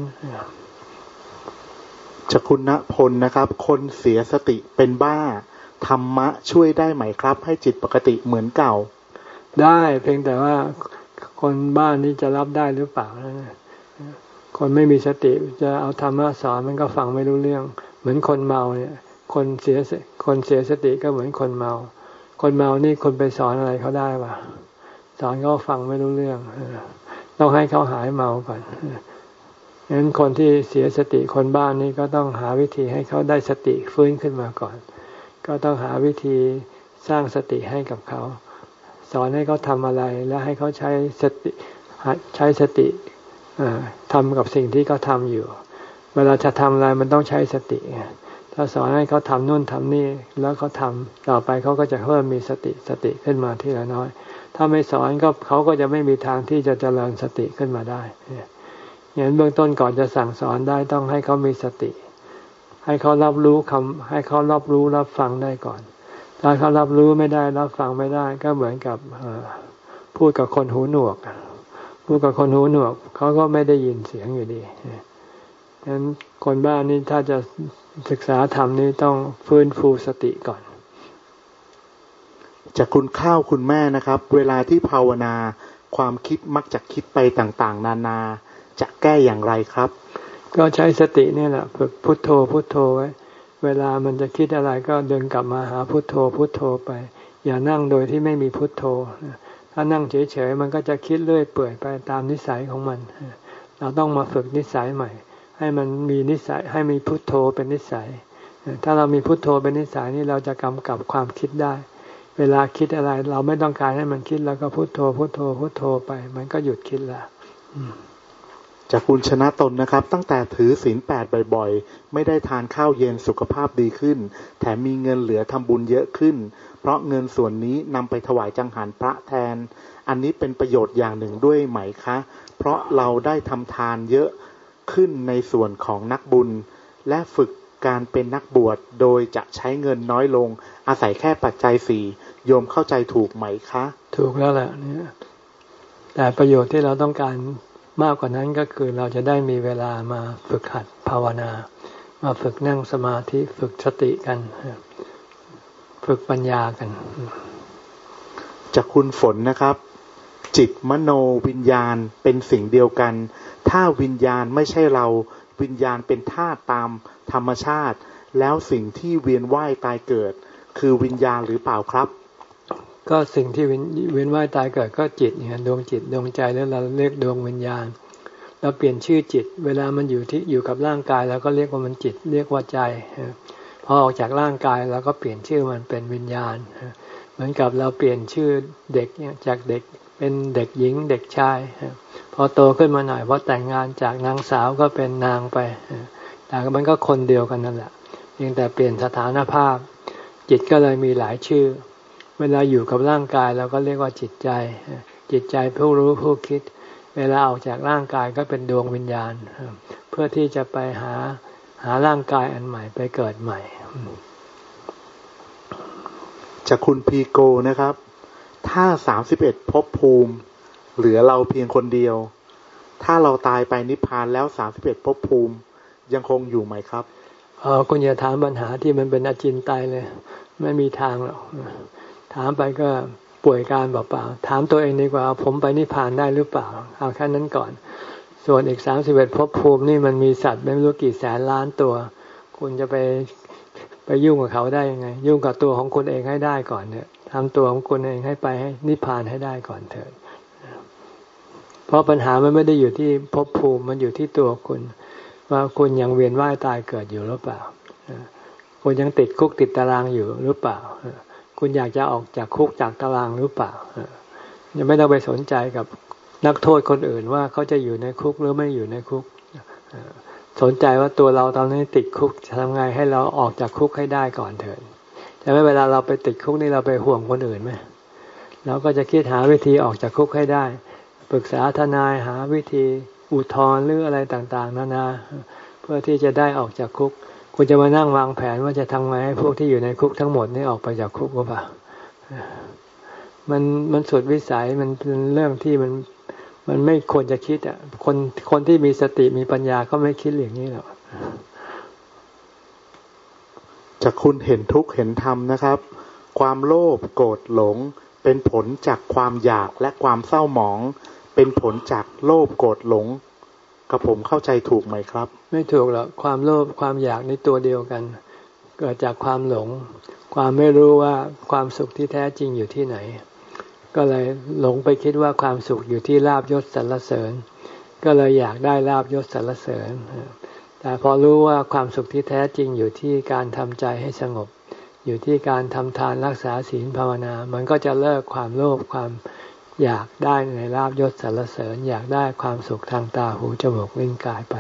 จากคุณณพลนะครับคนเสียสติเป็นบ้าธรรมะช่วยได้ไหมครับให้จิตปกติเหมือนเก่าได้เพียงแต่ว่าคนบ้านนี้จะรับได้หรือเปล่าคนไม่มีสติจะเอาธรรมะสอนมันก็ฟังไม่รู้เรื่องเหมือนคนเมาเนี่ยคนเสียคนเสียสติก็เหมือนคนเมาคนเมานี่คนไปสอนอะไรเขาได้ป่ะสอนเขาฟังไม่รู้เรื่องต้องให้เขาหายเมาก่อนงั้นคนที่เสียสติคนบ้านนี่ก็ต้องหาวิธีให้เขาได้สติฟื้นขึ้นมาก่อนก็ต้องหาวิธีสร้างสติให้กับเขาสอนให้เขาทำอะไรแล้วให้เขาใช้สติใช้สติทำกับสิ่งที่เขาทำอยู่เวลาจะทำอะไรมันต้องใช้สติถ้าสอนให้เขาทำนู่นทำนี่แล้วเขาทำต่อไปเขาก็จะเริ่มมีสติสติขึ้นมาทีละน้อยถ้าไม่สอนก็เขาก็จะไม่มีทางที่จะเจริญสติขึ้นมาได้อย่างเบื้องต้นก่อนจะสั่งสอนได้ต้องให้เขามีสติให้เขารับรู้คำให้เขารับรู้รับฟังได้ก่อนถ้าเขารับรู้ไม่ได้รับฟังไม่ได้ก็เหมือนกับพูดกับคนหูหนวกพูดกับคนหูหนวกเขาก็ไม่ได้ยินเสียงอยู่ดีฉะนั้นคนบ้านนี้ถ้าจะศึกษาธรรมนี่ต้องฟื้นฟูสติก่อนจากคุณข้าวคุณแม่นะครับเวลาที่ภาวนาความคิดมักจะคิดไปต่างๆนานาจะแก้อย่างไรครับก็ใช้สตินี่แหละฝึกพุทโธพุทโธไว้เวลามันจะคิดอะไรก็เดินกลับมาหาพุทโธพุทโธไปอย่านั่งโดยที่ไม่มีพุทโธถ้านั่งเฉยๆมันก็จะคิดเรื่อยเปื่อยไปตามนิสัยของมันเราต้องมาฝึกนิสัยใหม่ให้มันมีนิสัยให้มีพุทโธเป็นนิสัยถ้าเรามีพุทโธเป็นนิสัยนี่เราจะกำกับความคิดได้เวลาคิดอะไรเราไม่ต้องการให้มันคิดแล้วก็พุทโธพุทโธพุทโธไปมันก็หยุดคิดละจากคุณชนะตนนะครับตั้งแต่ถือศีลแปดบ่อยๆไม่ได้ทานข้าวเย็นสุขภาพดีขึ้นแถมมีเงินเหลือทำบุญเยอะขึ้นเพราะเงินส่วนนี้นำไปถวายจังหันพระแทนอันนี้เป็นประโยชน์อย่างหนึ่งด้วยไหมคะเพราะเราได้ทำทานเยอะขึ้นในส่วนของนักบุญและฝึกการเป็นนักบวชโดยจะใช้เงินน้อยลงอาศัยแค่ปัจจัยสี่โยมเข้าใจถูกไหมคะถูกแล้วแหละเนี่ยแต่ประโยชน์ที่เราต้องการมากกว่านั้นก็คือเราจะได้มีเวลามาฝึกหัดภาวนามาฝึกนั่งสมาธิฝึกสติกันฝึกปัญญากันจากคุณฝนนะครับจิตมโนวิญญาณเป็นสิ่งเดียวกันถ้าวิญญาณไม่ใช่เราวิญญาณเป็นธาตุตามธรรมชาติแล้วสิ่งที่เวียนว่ายตายเกิดคือวิญญาณหรือเปล่าครับก็สิ่งที่เวียนว่ายตายเกิดก็จิตเนี่ยดวงจิตดวงใจแล้วเราเรียกดวงวิญญาณเราเปลี่ยนชื่อจิตเวลามันอยู่ที่อยู่กับร่างกายแล้วก็เรียกว่ามันจิตเรียกว่าใจพอออกจากร่างกายเราก็เปลี่ยนชื่อมันเป็นวิญญาณเหมือนกับเราเปลี่ยนชื่อเด็กเนี่ยจากเด็กเป็นเด็กหญิงเด็กชายพอโตขึ้นมาหน่อยพอแต่งงานจากนางสาวก็เป็นนางไปแต่มันก็คนเดียวกันนั่นแหละเพียงแต่เปลี่ยนสถานภาพจิตก็เลยมีหลายชื่อเวลาอยู่กับร่างกายเราก็เรียกว่าจิตใจจิตใจผู้รู้ผู้คิดเวลาออกจากร่างกายก็เป็นดวงวิญญาณเพื่อที่จะไปหาหาร่างกายอันใหม่ไปเกิดใหม่จากคุณพีโกนะครับถ้าสามสิบเอ็ดภพภูมิเหลือเราเพียงคนเดียวถ้าเราตายไปนิพพานแล้วสามสิบเอ็ดภพภูมิยังคงอยู่ไหมครับคอ๋อคุณอย่าถามปัญหาที่มันเป็นอจินไตยเลยไม่มีทางหรอกถามไปก็ป่วยการเปล่าๆถามตัวเองดีกว่าผมไปนิพพานได้หรือเปล่าเอาแค่นั้นก่อนส่วนอีกสามสิบเอ็ดภพภูมินี่มันมีสัตว์ไม่รู้กี่แสนล้านตัวคุณจะไปไปยุ่งกับเขาได้ยังไงยุ่งกับตัวของคุณเองให้ได้ก่อนเนี่ยทำตัวของคุณเองให้ไปให้นิพพานให้ได้ก่อนเถิดเพราะปัญหามันไม่ได้อยู่ที่ภพภูมิมันอยู่ที่ตัวคุณว่าคุณยังเวียนว่ายตายเกิดอยู่หรือเปล่าคุณยังติดคุกติดตารางอยู่หรือเปล่าคุณอยากจะออกจากคุกจากตารางหรือเปล่ายังไม่ต้องไปสนใจกับนักโทษคนอื่นว่าเขาจะอยู่ในคุกหรือไม่อยู่ในคุกสนใจว่าตัวเราตอนนี้ติดคุกทำไงให้เราออกจากคุกให้ได้ก่อนเถิดแต่ไม่เวลาเราไปติดคุกนี่เราไปห่วงคนอื่นไหมเราก็จะคิดหาวิธีออกจากคุกให้ได้ปรึกษาทนายหาวิธีอุทธรณ์หรืออะไรต่างๆนานาเพื่อที่จะได้ออกจากคุกคุณจะมานั่งวางแผนว่าจะทำไงให้พวกที่อยู่ในคุกทั้งหมดนี่ออกไปจากคุกหรือเปล่ามันมันสุดวิสัยมันเป็นเรื่องที่มันมันไม่ควรจะคิดอ่ะคนคนที่มีสติมีปัญญาก็ไม่คิดอย่างนี้หรอกจากคุณเห็นทุกข์เห็นธรรมนะครับความโลภโกรธหลงเป็นผลจากความอยากและความเศร้าหมองเป็นผลจากโลภโกรธหลงกับผมเข้าใจถูกไหมครับไม่ถูกหรอกความโลภความอยากในตัวเดียวกันเกิดจากความหลงความไม่รู้ว่าความสุขที่แท้จริงอยู่ที่ไหนก็เลยหลงไปคิดว่าความสุขอยู่ที่ลาภยศสรรเสริญก็เลยอยากได้ลาภยศสรรเสริญแต่พอรู้ว่าความสุขที่แท้จริงอยู่ที่การทำใจให้สงบอยู่ที่การทำทานรักษาศีลภาวนามันก็จะเลิกความโลภความอยากได้ในลาภยศสรรเสริญอยากได้ความสุขทางตาหูจมูกลิ้นกายไป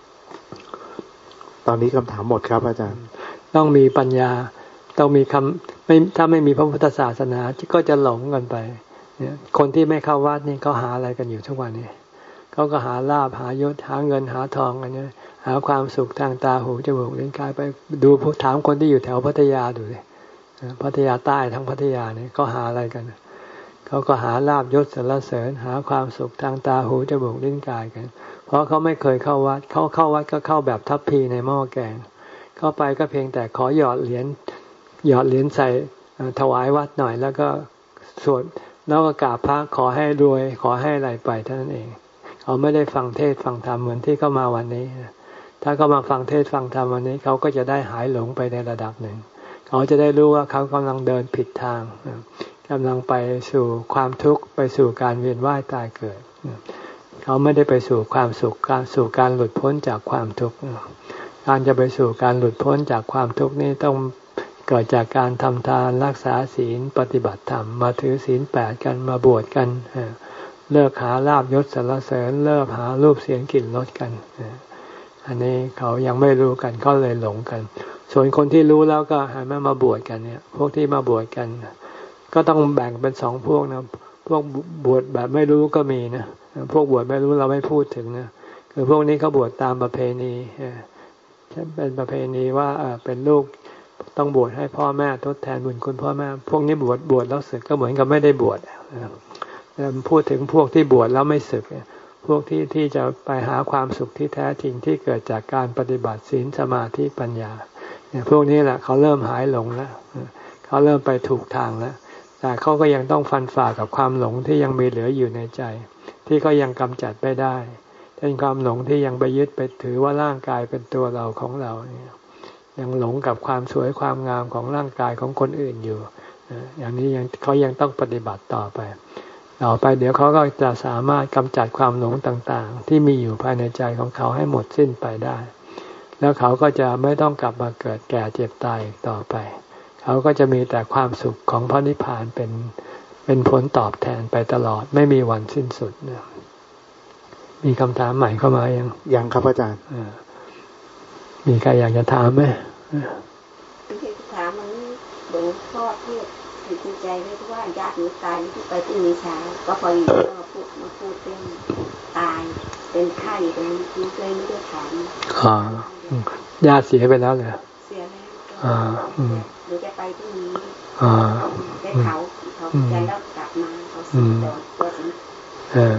ตอนนี้คำถามหมดครับอาจารย์ต้องมีปัญญาต้องมีคำไม่ถ้าไม่มีพระพุทธศาสนาก็จะหลงกันไปเนี่ยคนที่ไม่เข้าวัดนี่เขาหาอะไรกันอยู่ทุกวันนี้เขาก็หาลาภหายศหาเงินหาทองกันเนี่ยหาความสุขทางตาหูจมูกลิ้นกายไปดูผู้ถามคนที่อยู่แถวพัทยาดูเลยพัทยาใต้ทั้งพัทยาเนี่ยก็หาอะไรกันเขาก็หาลาภยศสรรเสริญหาความสุขทางตาหูจมูกลิ้นกายกันเพราะเขาไม่เคยเข้าวัดเขาเข้าวัดก็เข้าแบบทัพพีในหม้อแกงเข้าไปก็เพียงแต่ขอหยอดเหรียญหยอดเหรียญใส่ถวายวัดหน่อยแล้วก็สวดแล้วก็กราบพระขอให้รวยขอให้อะไรไปเท่านั้นเองเขาไม่ได้ฟังเทศฟังธรรมเหมือนที่เขามาวันนี้ถ้าเขามาฟังเทศฟังธรรมวันนี้เขาก็จะได้หายหลงไปในระดับหนึ่งเขาจะได้รู้ว่าเขากำลังเดินผิดทางกำลังไปสู่ความทุกข์ไปสู่การเวียนว่ายตายเกิดเขาไม่ได้ไปสู่ความสุขการสู่การหลุดพ้นจากความทุกข์การจะไปสู่การหลุดพ้นจากความทุกข์นี้ต้องเกิดจากการทำทานรักษาศีลปฏิบัติธรรมมาถือศีลแปดกันมาบวชกันเลิกหาลาภยศสรรเสริญเลิกหารูปเสียงกลิ่นรสกันอันนี้เขายังไม่รู้กันก็เลยหลงกันส่วนคนที่รู้แล้วก็หันมามาบวชกันเนี่ยพวกที่มาบวชกันก็ต้องแบ่งเป็นสองพวกนะพวกบวชแบบไม่รู้ก็มีนะพวกบวชไม่รู้เราไม่พูดถึงนะคือพวกนี้เขาบวชตามประเพณีเป็นประเพณีว่าเป็นลูกต้องบวชให้พ่อแม่ทดแทนบุญคุณพ่อแม่พวกนี้บวชบวชแล้วสึกก็เหมือนกับไม่ได้บวชพูดถึงพวกที่บวชแล้วไม่สึกพวกที่ที่จะไปหาความสุขที่แท้จริงที่เกิดจากการปฏิบัติศีลสมาธิปัญญาเนี่ยพวกนี้แหละเขาเริ่มหายหลงแล้วเขาเริ่มไปถูกทางแล้วแต่เขาก็ยังต้องฟันฝ่ากับความหลงที่ยังมีเหลืออยู่ในใจที่เขายังกำจัดไม่ได้เป็นความหลงที่ยังไปยึดไปถือว่าร่างกายเป็นตัวเราของเราเนี่ยยังหลงกับความสวยความงามของร่างกายของคนอื่นอยู่อย่างนี้ยังเขายังต้องปฏิบัติต่อไปต่อไปเดี๋ยวเขาก็จะสามารถกำจัดความหลงต่างๆที่มีอยู่ภายในใจของเขาให้หมดสิ้นไปได้แล้วเขาก็จะไม่ต้องกลับมาเกิดแก่เจ็บตายต่อไปเขาก็จะมีแต่ความสุขของพระนิพพานเป็นเป็นผลตอบแทนไปตลอดไม่มีวันสิ้นสุดนะมีคำถามใหม่เข้ามายังยังครับอาจารย์มีใครอยากจะถามไหมที่ถามมันหลวงพ่อที่ติดใจไว้ที่ว่าญาติหนูตายที่ไปที่มีเช้าก็พอดีก็พูดมาพูดเรื่องตายเป็นไข้เป็นคิ้วเลยไม่ได้ถามอ๋อญาติเสียไปแล้วเหรอเสียแล้วอ่าหนูจะไปที่นี้อ่าได้เขาเขาใจแล้วกลับมาเขาสิโดนตัวสิเออ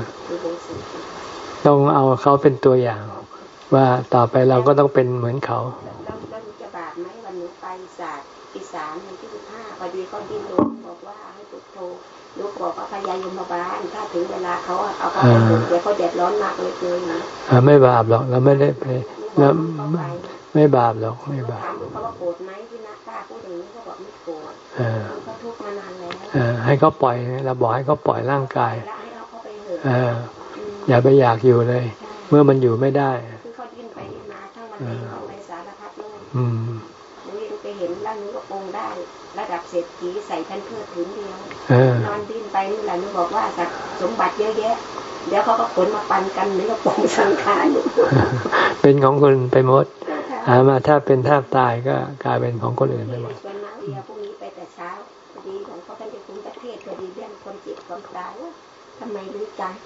ต้องเอาเขาเป็นตัวอย่างว่าต่อไปเราก็ต้องเป็นเหมือนเขาแล้วแล้วที่หลวงบอกว่าให้พุทโธลูกบอกว่าพยายมบาลถ้าถึงเวลาเขาเอาเขาไปบวชเดี๋ยวเขาเดือดร้อนมากเลยเลยนะไม่บาปหรอกเราไม่ได้ไปแล้วไม่บาปหรอกไม่บาปถามเขาว่าโกรธไหมที่นักฆ่าพูดอย่างนี้เขาบอกไม่โกรธเขาทุกข์มานานแล้วให้เขาปล่อยเราบอกให้เขาปล่อยร่างกายเอออย่าไปอยากอยู่เลยเมื่อมันอยู่ไม่ได้คือเขาดิ้นไปดิ้นมาทั้งวันเลยเขาไปสารพัดโลกหนูยังไปเห็นแล้วหนูก็ปรงได้ระดับเศรษฐีใส่แผ่นเพื่อถึงเดียวนอนดิ้นไปนี่แหละหนูบอกว่าสมบัติเยอะแยะเดี๋ยวเขาก็ขนมาปันกันหนูก็ปรงสังขารเป็นของคนไปหมดหามาถ้าเป็นแทบตายก็กลายเป็นของคนอื่นไปหมดวันนั้นเดียวพรุ่งนี้ไปแต่เช้าพอดีของเขาท่านจะคุยประเทศพอดีเรื่องคนเจ็บคนตายทำไมรู้จัง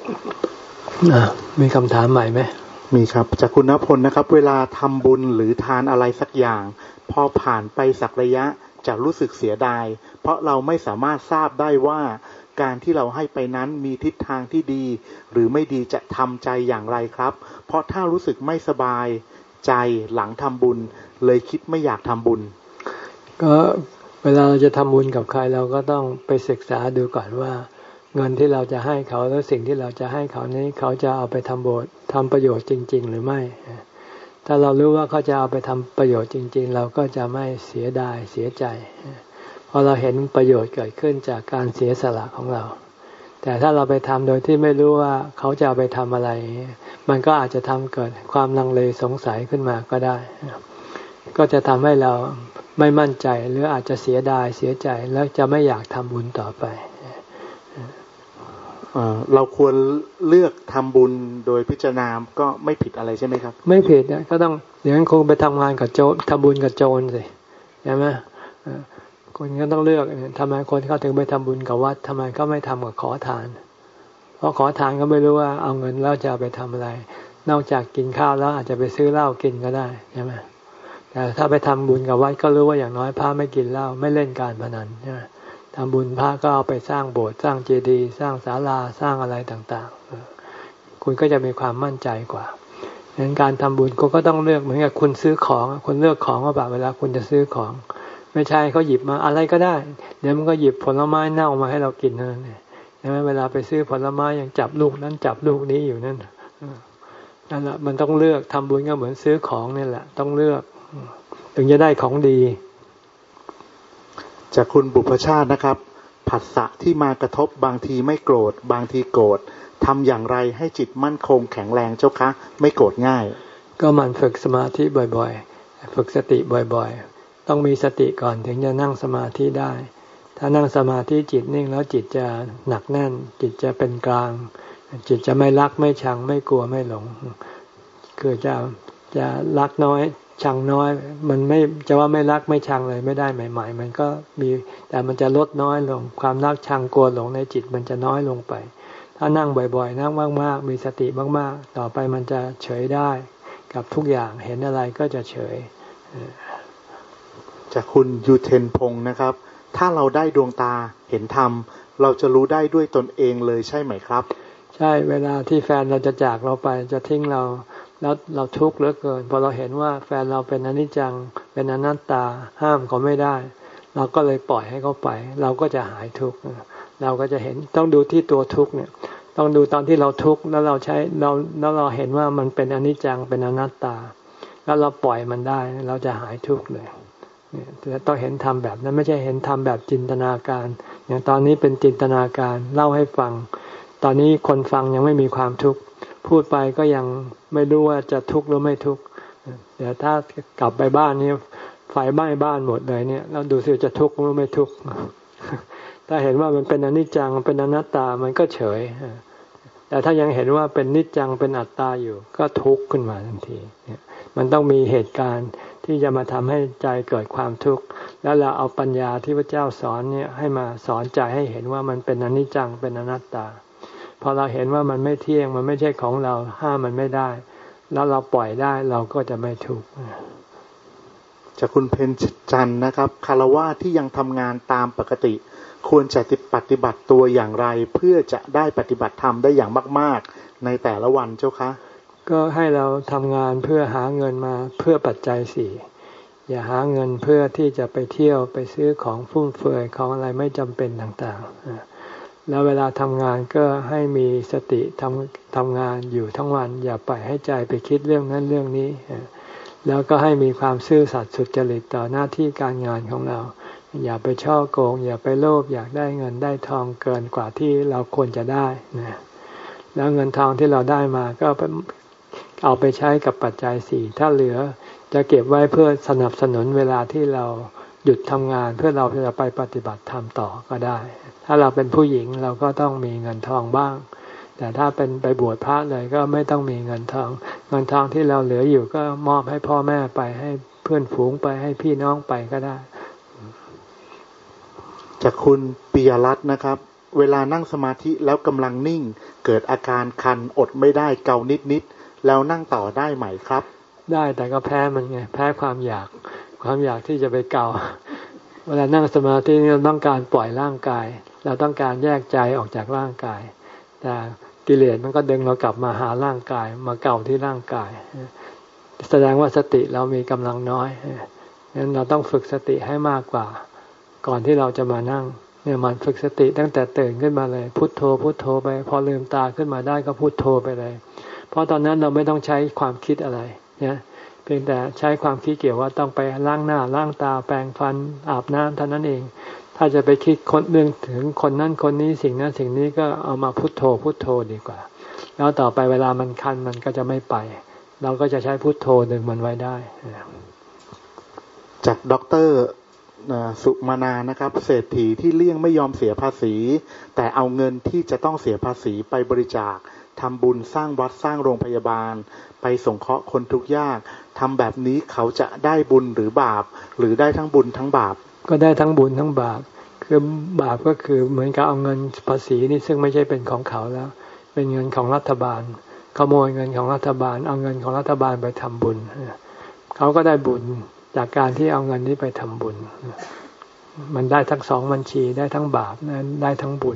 มีคำถามใหม่ไหมมีครับจากคุณณพลนะครับเวลาทำบุญหรือทานอะไรสักอย่างพอผ่านไปสักระยะจะรู้สึกเสียดายเพราะเราไม่สามารถทราบได้ว่าการที่เราให้ไปนั้นมีทิศทางที่ดีหรือไม่ดีจะทำใจอย่างไรครับเพราะถ้ารู้สึกไม่สบายใจหลังทำบุญเลยคิดไม่อยากทำบุญก็เวลาเราจะทำบุญกับใครเราก็ต้องไปศึกษาดูก่อนว่าเงินที่เราจะให้เขาแล้วสิ่งที่เราจะให้เขานี้เขาจะเอาไปทำบุญทำประโยชน์จริงๆหรือไม่ถ้าเรารู้ว่าเขาจะเอาไปทำประโยชน์จริงๆเราก็จะไม่เสียดายเสียใจเพราะเราเห็นประโยชน์เกิดขึ้นจากการเสียสละของเราแต่ถ้าเราไปทำโดยที่ไม่รู้ว่าเขาจะเอาไปทำอะไรมันก็อาจจะทำเกิดความลังเลสงสัยขึ้นมาก็ได้ก็จะทำให้เราไม่มั่นใจหรืออาจจะเสียดายเสียใจแล้วจะไม่อยากทำบุญต่อไปเราควรเลือกทำบุญโดยพิจารณาก็ไม่ผิดอะไรใช่ไหมครับไม่ผิดนะก็ต้องเดี๋ยวคงไปทำงานกับโจรทำบุญกับโจรสิใช่ไหมคนก็ต้องเลือกทำไมคนเขาถึงไปทำบุญกับวัดทำไมเขาไม่ทำกับขอทานเพราะขอทานก็ไม่รู้ว่าเอาเงินแล้วจะไปทำอะไรนอกจากกินข้าวแล้วอาจจะไปซื้อเหล้ากินก็ได้ใช่ไหมแต่ถ้าไปทำบุญกับวัดก็รู้ว่าอย่างน้อยพระไม่กินเหล้าไม่เล่นการพนันใช่ไหมทำบุญพระก็เอาไปสร้างโบสถ์สร้างเจดีย์สร้างศาลาสร้างอะไรต่างๆคุณก็จะมีความมั่นใจกว่าดังนั้นการทำบุญคุณก็ต้องเลือกเหมือนกับคุณซื้อของคุณเลือกของว่าแบบเวลาคุณจะซื้อของไม่ใช่เขาหยิบมาอะไรก็ได้เดี๋ยวมันก็หยิบผลไม้เน่ามาให้เรากินนั่นเองใช่ไหมเวลาไปซื้อผลไม้ยังจับลูกนั้นจับลูกนี้อยู่นั่นนั่นแหละมันต้องเลือกทำบุญก็เหมือนซื้อของนี่แหละต้องเลือกถึงจะได้ของดีจากคุณบุพชาตินะครับผัสสะที่มากระทบบางทีไม่โกรธบางทีโกรธทำอย่างไรให้จิตมั่นคงแข็งแรงเจ้าคะไม่โกรธง่ายก็มันฝึกสมาธิบ่อยๆฝึกสติบ่อยๆต้องมีสติก่อนถึงจะนั่งสมาธิได้ถ้านั่งสมาธิจิตนิ่งแล้วจิตจะหนักแน่นจิตจะเป็นกลางจิตจะไม่รักไม่ชังไม่กลัวไม่หลงคือจะจะรักน้อยชังน้อยมันไม่จะว่าไม่รักไม่ชังเลยไม่ได้ใหม่ๆมันก็มีแต่มันจะลดน้อยลงความรักชังกลัวหลงในจิตมันจะน้อยลงไปถ้านั่งบ่อยๆนั่งมากๆมีสติมากๆต่อไปมันจะเฉยได้กับทุกอย่างเห็นอะไรก็จะเฉยจากคุณยูเทนพงศ์นะครับถ้าเราได้ดวงตาเห็นธรรมเราจะรู้ได้ด้วยตนเองเลยใช่ไหมครับใช่เวลาที่แฟนเราจะจากเราไปจะทิ้งเราแล้วเราทุกข์เหลือเกินพอเราเห็นว่าแฟนเราเป็นอนิจจังเป็นอนัตตาห้ามเขาไม่ได้เราก็เลยปล่อยให้เขาไปเราก็จะหายทุกข์เราก็จะเห็นต้องดูที่ตัวทุกข์เนี่ยต้องดูตอนที่เราทุกข์แล้วเราใช้เราแล้วเราเห็นว่ามันเป็นอนิจจังเป็นอนัตตาแล้วเราปล่อยมันได้เราจะหายทุกข์เลยเนี่ยต้องเห็นธรรมแบบนั้นไม่ใช่เห็นธรรมแบบจินตนาการอย่างตอนนี้เป็นจินตนาการเล่าให้ฟังตอนนี้คนฟังยังไม่มีความทุกข์พูดไปก็ยังไม่รู้ว่าจะทุกข์หรือไม่ทุกข์เดี๋ยวถ้ากลับไปบ้านนี่ไฟไหม้บ้านหมดเลยเนี่ยเราดูสิจะทุกข์หรือไม่ทุกข์ถ้าเห็นว่ามันเป็นอนิจจังเป็นอนัตตามันก็เฉยแต่ถ้ายังเห็นว่าเป็นนิจจังเป็นอัตตาอยู่ก็ทุกข์ขึ้นมาทันทีเนี่ยมันต้องมีเหตุการณ์ที่จะมาทำให้ใจเกิดความทุกข์แล้วเราเอาปัญญาที่พระเจ้าสอนเนี่ยให้มาสอนใจให้เห็นว่ามันเป็นอนิจจังเป็นอนัตตาพอเราเห็นว่ามันไม่เที่ยงมันไม่ใช่ของเราห้ามมันไม่ได้แล้วเราปล่อยได้เราก็จะไม่ทุกข์จากคุณเพญจันทร์นะครับคฤหัสถ์ที่ยังทำงานตามปกติควรจะปฏิบัติตัวอย่างไรเพื่อจะได้ปฏิบัติธรรมได้อย่างมากๆในแต่ละวันเจ้าคะก็ให้เราทำงานเพื่อหาเงินมาเพื่อปัจจัยสี่อย่าหาเงินเพื่อที่จะไปเที่ยวไปซื้อของฟุ่มเฟือยของอะไรไม่จำเป็นต่างๆแล้วเวลาทำงานก็ให้มีสติทำทำงานอยู่ทั้งวันอย่าปล่อยให้ใจไปคิดเรื่องนั้นเรื่องนี้แล้วก็ให้มีความซื่อสัตย์สุจริตต่อหน้าที่การงานของเราอย่าไปช่อโกงอย่าไปโลภอยากได้เงินได้ทองเกินกว่าที่เราควรจะได้นะแล้วเงินทองที่เราได้มาก็เอาไปใช้กับปัจจัยสี่ถ้าเหลือจะเก็บไว้เพื่อสนับสนุนเวลาที่เราหยุดทำงานเพื่อเราจะไปปฏิบัติธรรมต่อก็ได้ถ้าเราเป็นผู้หญิงเราก็ต้องมีเงินทองบ้างแต่ถ้าเป็นไปบวชพระเลยก็ไม่ต้องมีเงินทองเงินทองที่เราเหลืออยู่ก็มอบให้พ่อแม่ไปให้เพื่อนฝูงไปให้พี่น้องไปก็ได้จากคุณปิยรัตน์นะครับเวลานั่งสมาธิแล้วกำลังนิ่งเกิดอาการคันอดไม่ได้เกานิดๆแล้วนั่งต่อได้ไหมครับได้แต่ก็แพ้มันไงแพ้ความอยากความอยากที่จะไปเกาเวลานั่งสมาธิเราต้องการปล่อยร่างกายเราต้องการแยกใจออกจากร่างกายแต่กิเลสมันก็ดึงเรากลับมาหาร่างกายมาเกาที่ร่างกายแสดงว่าสติเรามีกำลังน้อยงั้นเราต้องฝึกสติให้มากกว่าก่อนที่เราจะมานั่งเนี่ยมันฝึกสติตั้งแต่ตื่นขึ้นมาเลยพุทโธพุทโธไปพอลืมตาขึ้นมาได้ก็พุทโธไปเลยเพราะตอนนั้นเราไม่ต้องใช้ความคิดอะไรเนี่ยเพียงแต่ใช้ความคิดเกี่ยวว่าต้องไปล้างหน้าล้างตาแปรงฟันอาบน้ำเท่านั้นเองถ้าจะไปคิดคนเรื่องถึงคนนั้นคนนี้สิ่งนั้นสิ่งนี้ก็เอามาพุทโธพุทโธดีกว่าแล้วต่อไปเวลามันคันมันก็จะไม่ไปเราก็จะใช้พุทโธดึงมันไว้ได้จากด็อกเตอร์สุมานานะครับเศรษฐีที่เลี่ยงไม่ยอมเสียภาษีแต่เอาเงินที่จะต้องเสียภาษีไปบริจาคทำบุญสร้างวัดสร้างโรงพยาบาลไปสงเคราะห์คนทุกข์ยากทำแบบนี้เขาจะได้บุญหรือบาปหรือได้ทั้งบุญทั้งบาปก็ได้ทั้งบุญทั้งบาปคือบาปก็คือเหมือนกับเอาเงินภาษีนี่ซึ่งไม่ใช่เป็นของเขาแล้วเป็นเงินของรัฐบาลขโมยเงินของรัฐบาลเอาเงินของรัฐบาลไปทำบุญเขาก็ได้บุญจากการที่เอาเงินนี้ไปทำบุญมันได้ทั้งสองบัญชีได้ทั้งบาปได้ทั้งบุญ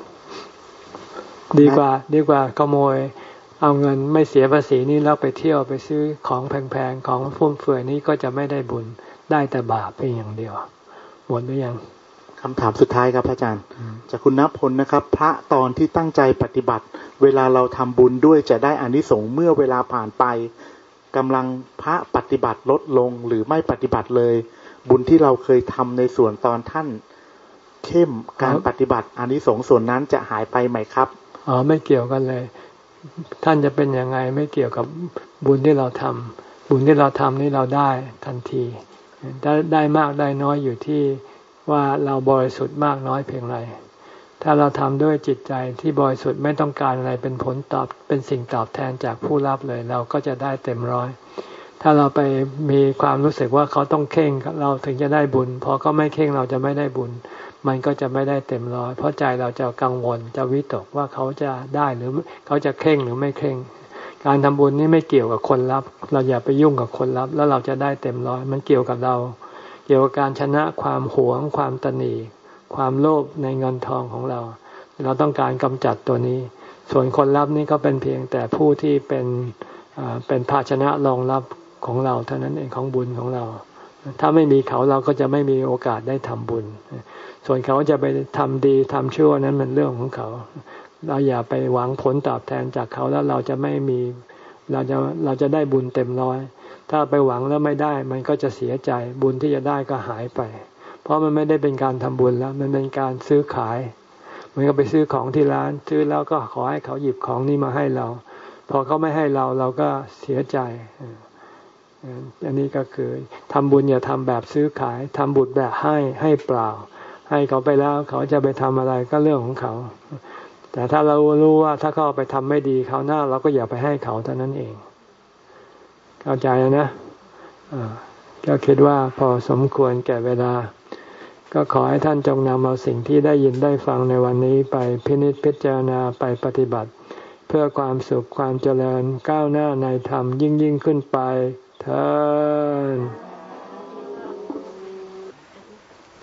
ดีกว่าดีกว่าขโมยเอาเงินไม่เสียภาษีนี่แล้วไปเที่ยวไปซื้อของแพงๆของฟุ่มเฟือยนี่ก็จะไม่ได้บุญได้แต่บาปเพียงอย่างเดียวหมดหรือยังคำถามสุดท้ายครับอาจารย์จากคุณณพลนะครับพระตอนที่ตั้งใจปฏิบัติเวลาเราทำบุญด้วยจะได้อานิสงส์เมื่อเวลาผ่านไปกำลังพระปฏิบัติลดลงหรือไม่ปฏิบัติเลยบุญที่เราเคยทำในส่วนตอนท่านเข้มการปฏิบัติอานิสงส์ส่วนนั้นจะหายไปไหมครับอ๋อไม่เกี่ยวกันเลยท่านจะเป็นยังไงไม่เกี่ยวกับบุญที่เราทำบุญที่เราทำนี่เราได้ทันทีได้ได้มากได้น้อยอยู่ที่ว่าเราบริสุทธิ์มากน้อยเพียงไรถ้าเราทำด้วยจิตใจที่บริสุทธิ์ไม่ต้องการอะไรเป็นผลตอบเป็นสิ่งตอบแทนจากผู้รับเลยเราก็จะได้เต็มร้อยถ้าเราไปมีความรู้สึกว่าเขาต้องเข่งเราถึงจะได้บุญพอเขาไม่เข่งเราจะไม่ได้บุญมันก็จะไม่ได้เต็มร้อยเพราะใจเราจะกังวลจะวิตกว่าเขาจะได้หรือเขาจะเข่งหรือไม่เข่งการทำบุญนี่ไม่เกี่ยวกับคนรับเราอย่าไปยุ่งกับคนรับแล้วเราจะได้เต็มร้อยมันเกี่ยวกับเราเกี่ยวกับการชนะความหวงความตนีความโลภในเงินทองของเราเราต้องการกำจัดตัวนี้ส่วนคนรับนี่ก็เป็นเพียงแต่ผู้ที่เป็นเป็นภาชนะรองรับของเราเท่านั้นเองของบุญของเราถ้าไม่มีเขาเราก็จะไม่มีโอกาสได้ทำบุญส่วนเขาจะไปทำดีทำชั่วนั้นมันเรื่องของเขาเราอย่าไปหวังผลตอบแทนจากเขาแล้วเราจะไม่มีเราจะเราจะได้บุญเต็มร้อยถ้าไปหวังแล้วไม่ได้มันก็จะเสียใจบุญที่จะได้ก็หายไปเพราะมันไม่ได้เป็นการทำบุญแล้วมันเป็นการซื้อขายเหมือนกับไปซื้อของที่ร้านซื้อแล้วก็ขอให้เขาหยิบของนี้มาให้เราพอเขาไม่ให้เราเราก็เสียใจอันนี้ก็คือทำบุญอย่าทำแบบซื้อขายทำบุญแบบให้ให้เปล่าให้เขาไปแล้วเขาจะไปทำอะไรก็เรื่องของเขาแต่ถ้าเรารู้ว่าถ้าเขาไปทำไม่ดีเขาหน้าเราก็อย่าไปให้เขาเท่านั้นเองเข้าใจนะก็คิดว่าพอสมควรแก่เวลาก็ขอให้ท่านจงนำเอาสิ่งที่ได้ยินได้ฟังในวันนี้ไปพินิจพิจารณาไปปฏิบัติเพื่อความสุขความเจริญก้าวหน้าในธรรมยิ่งยิ่งขึ้นไปเถิด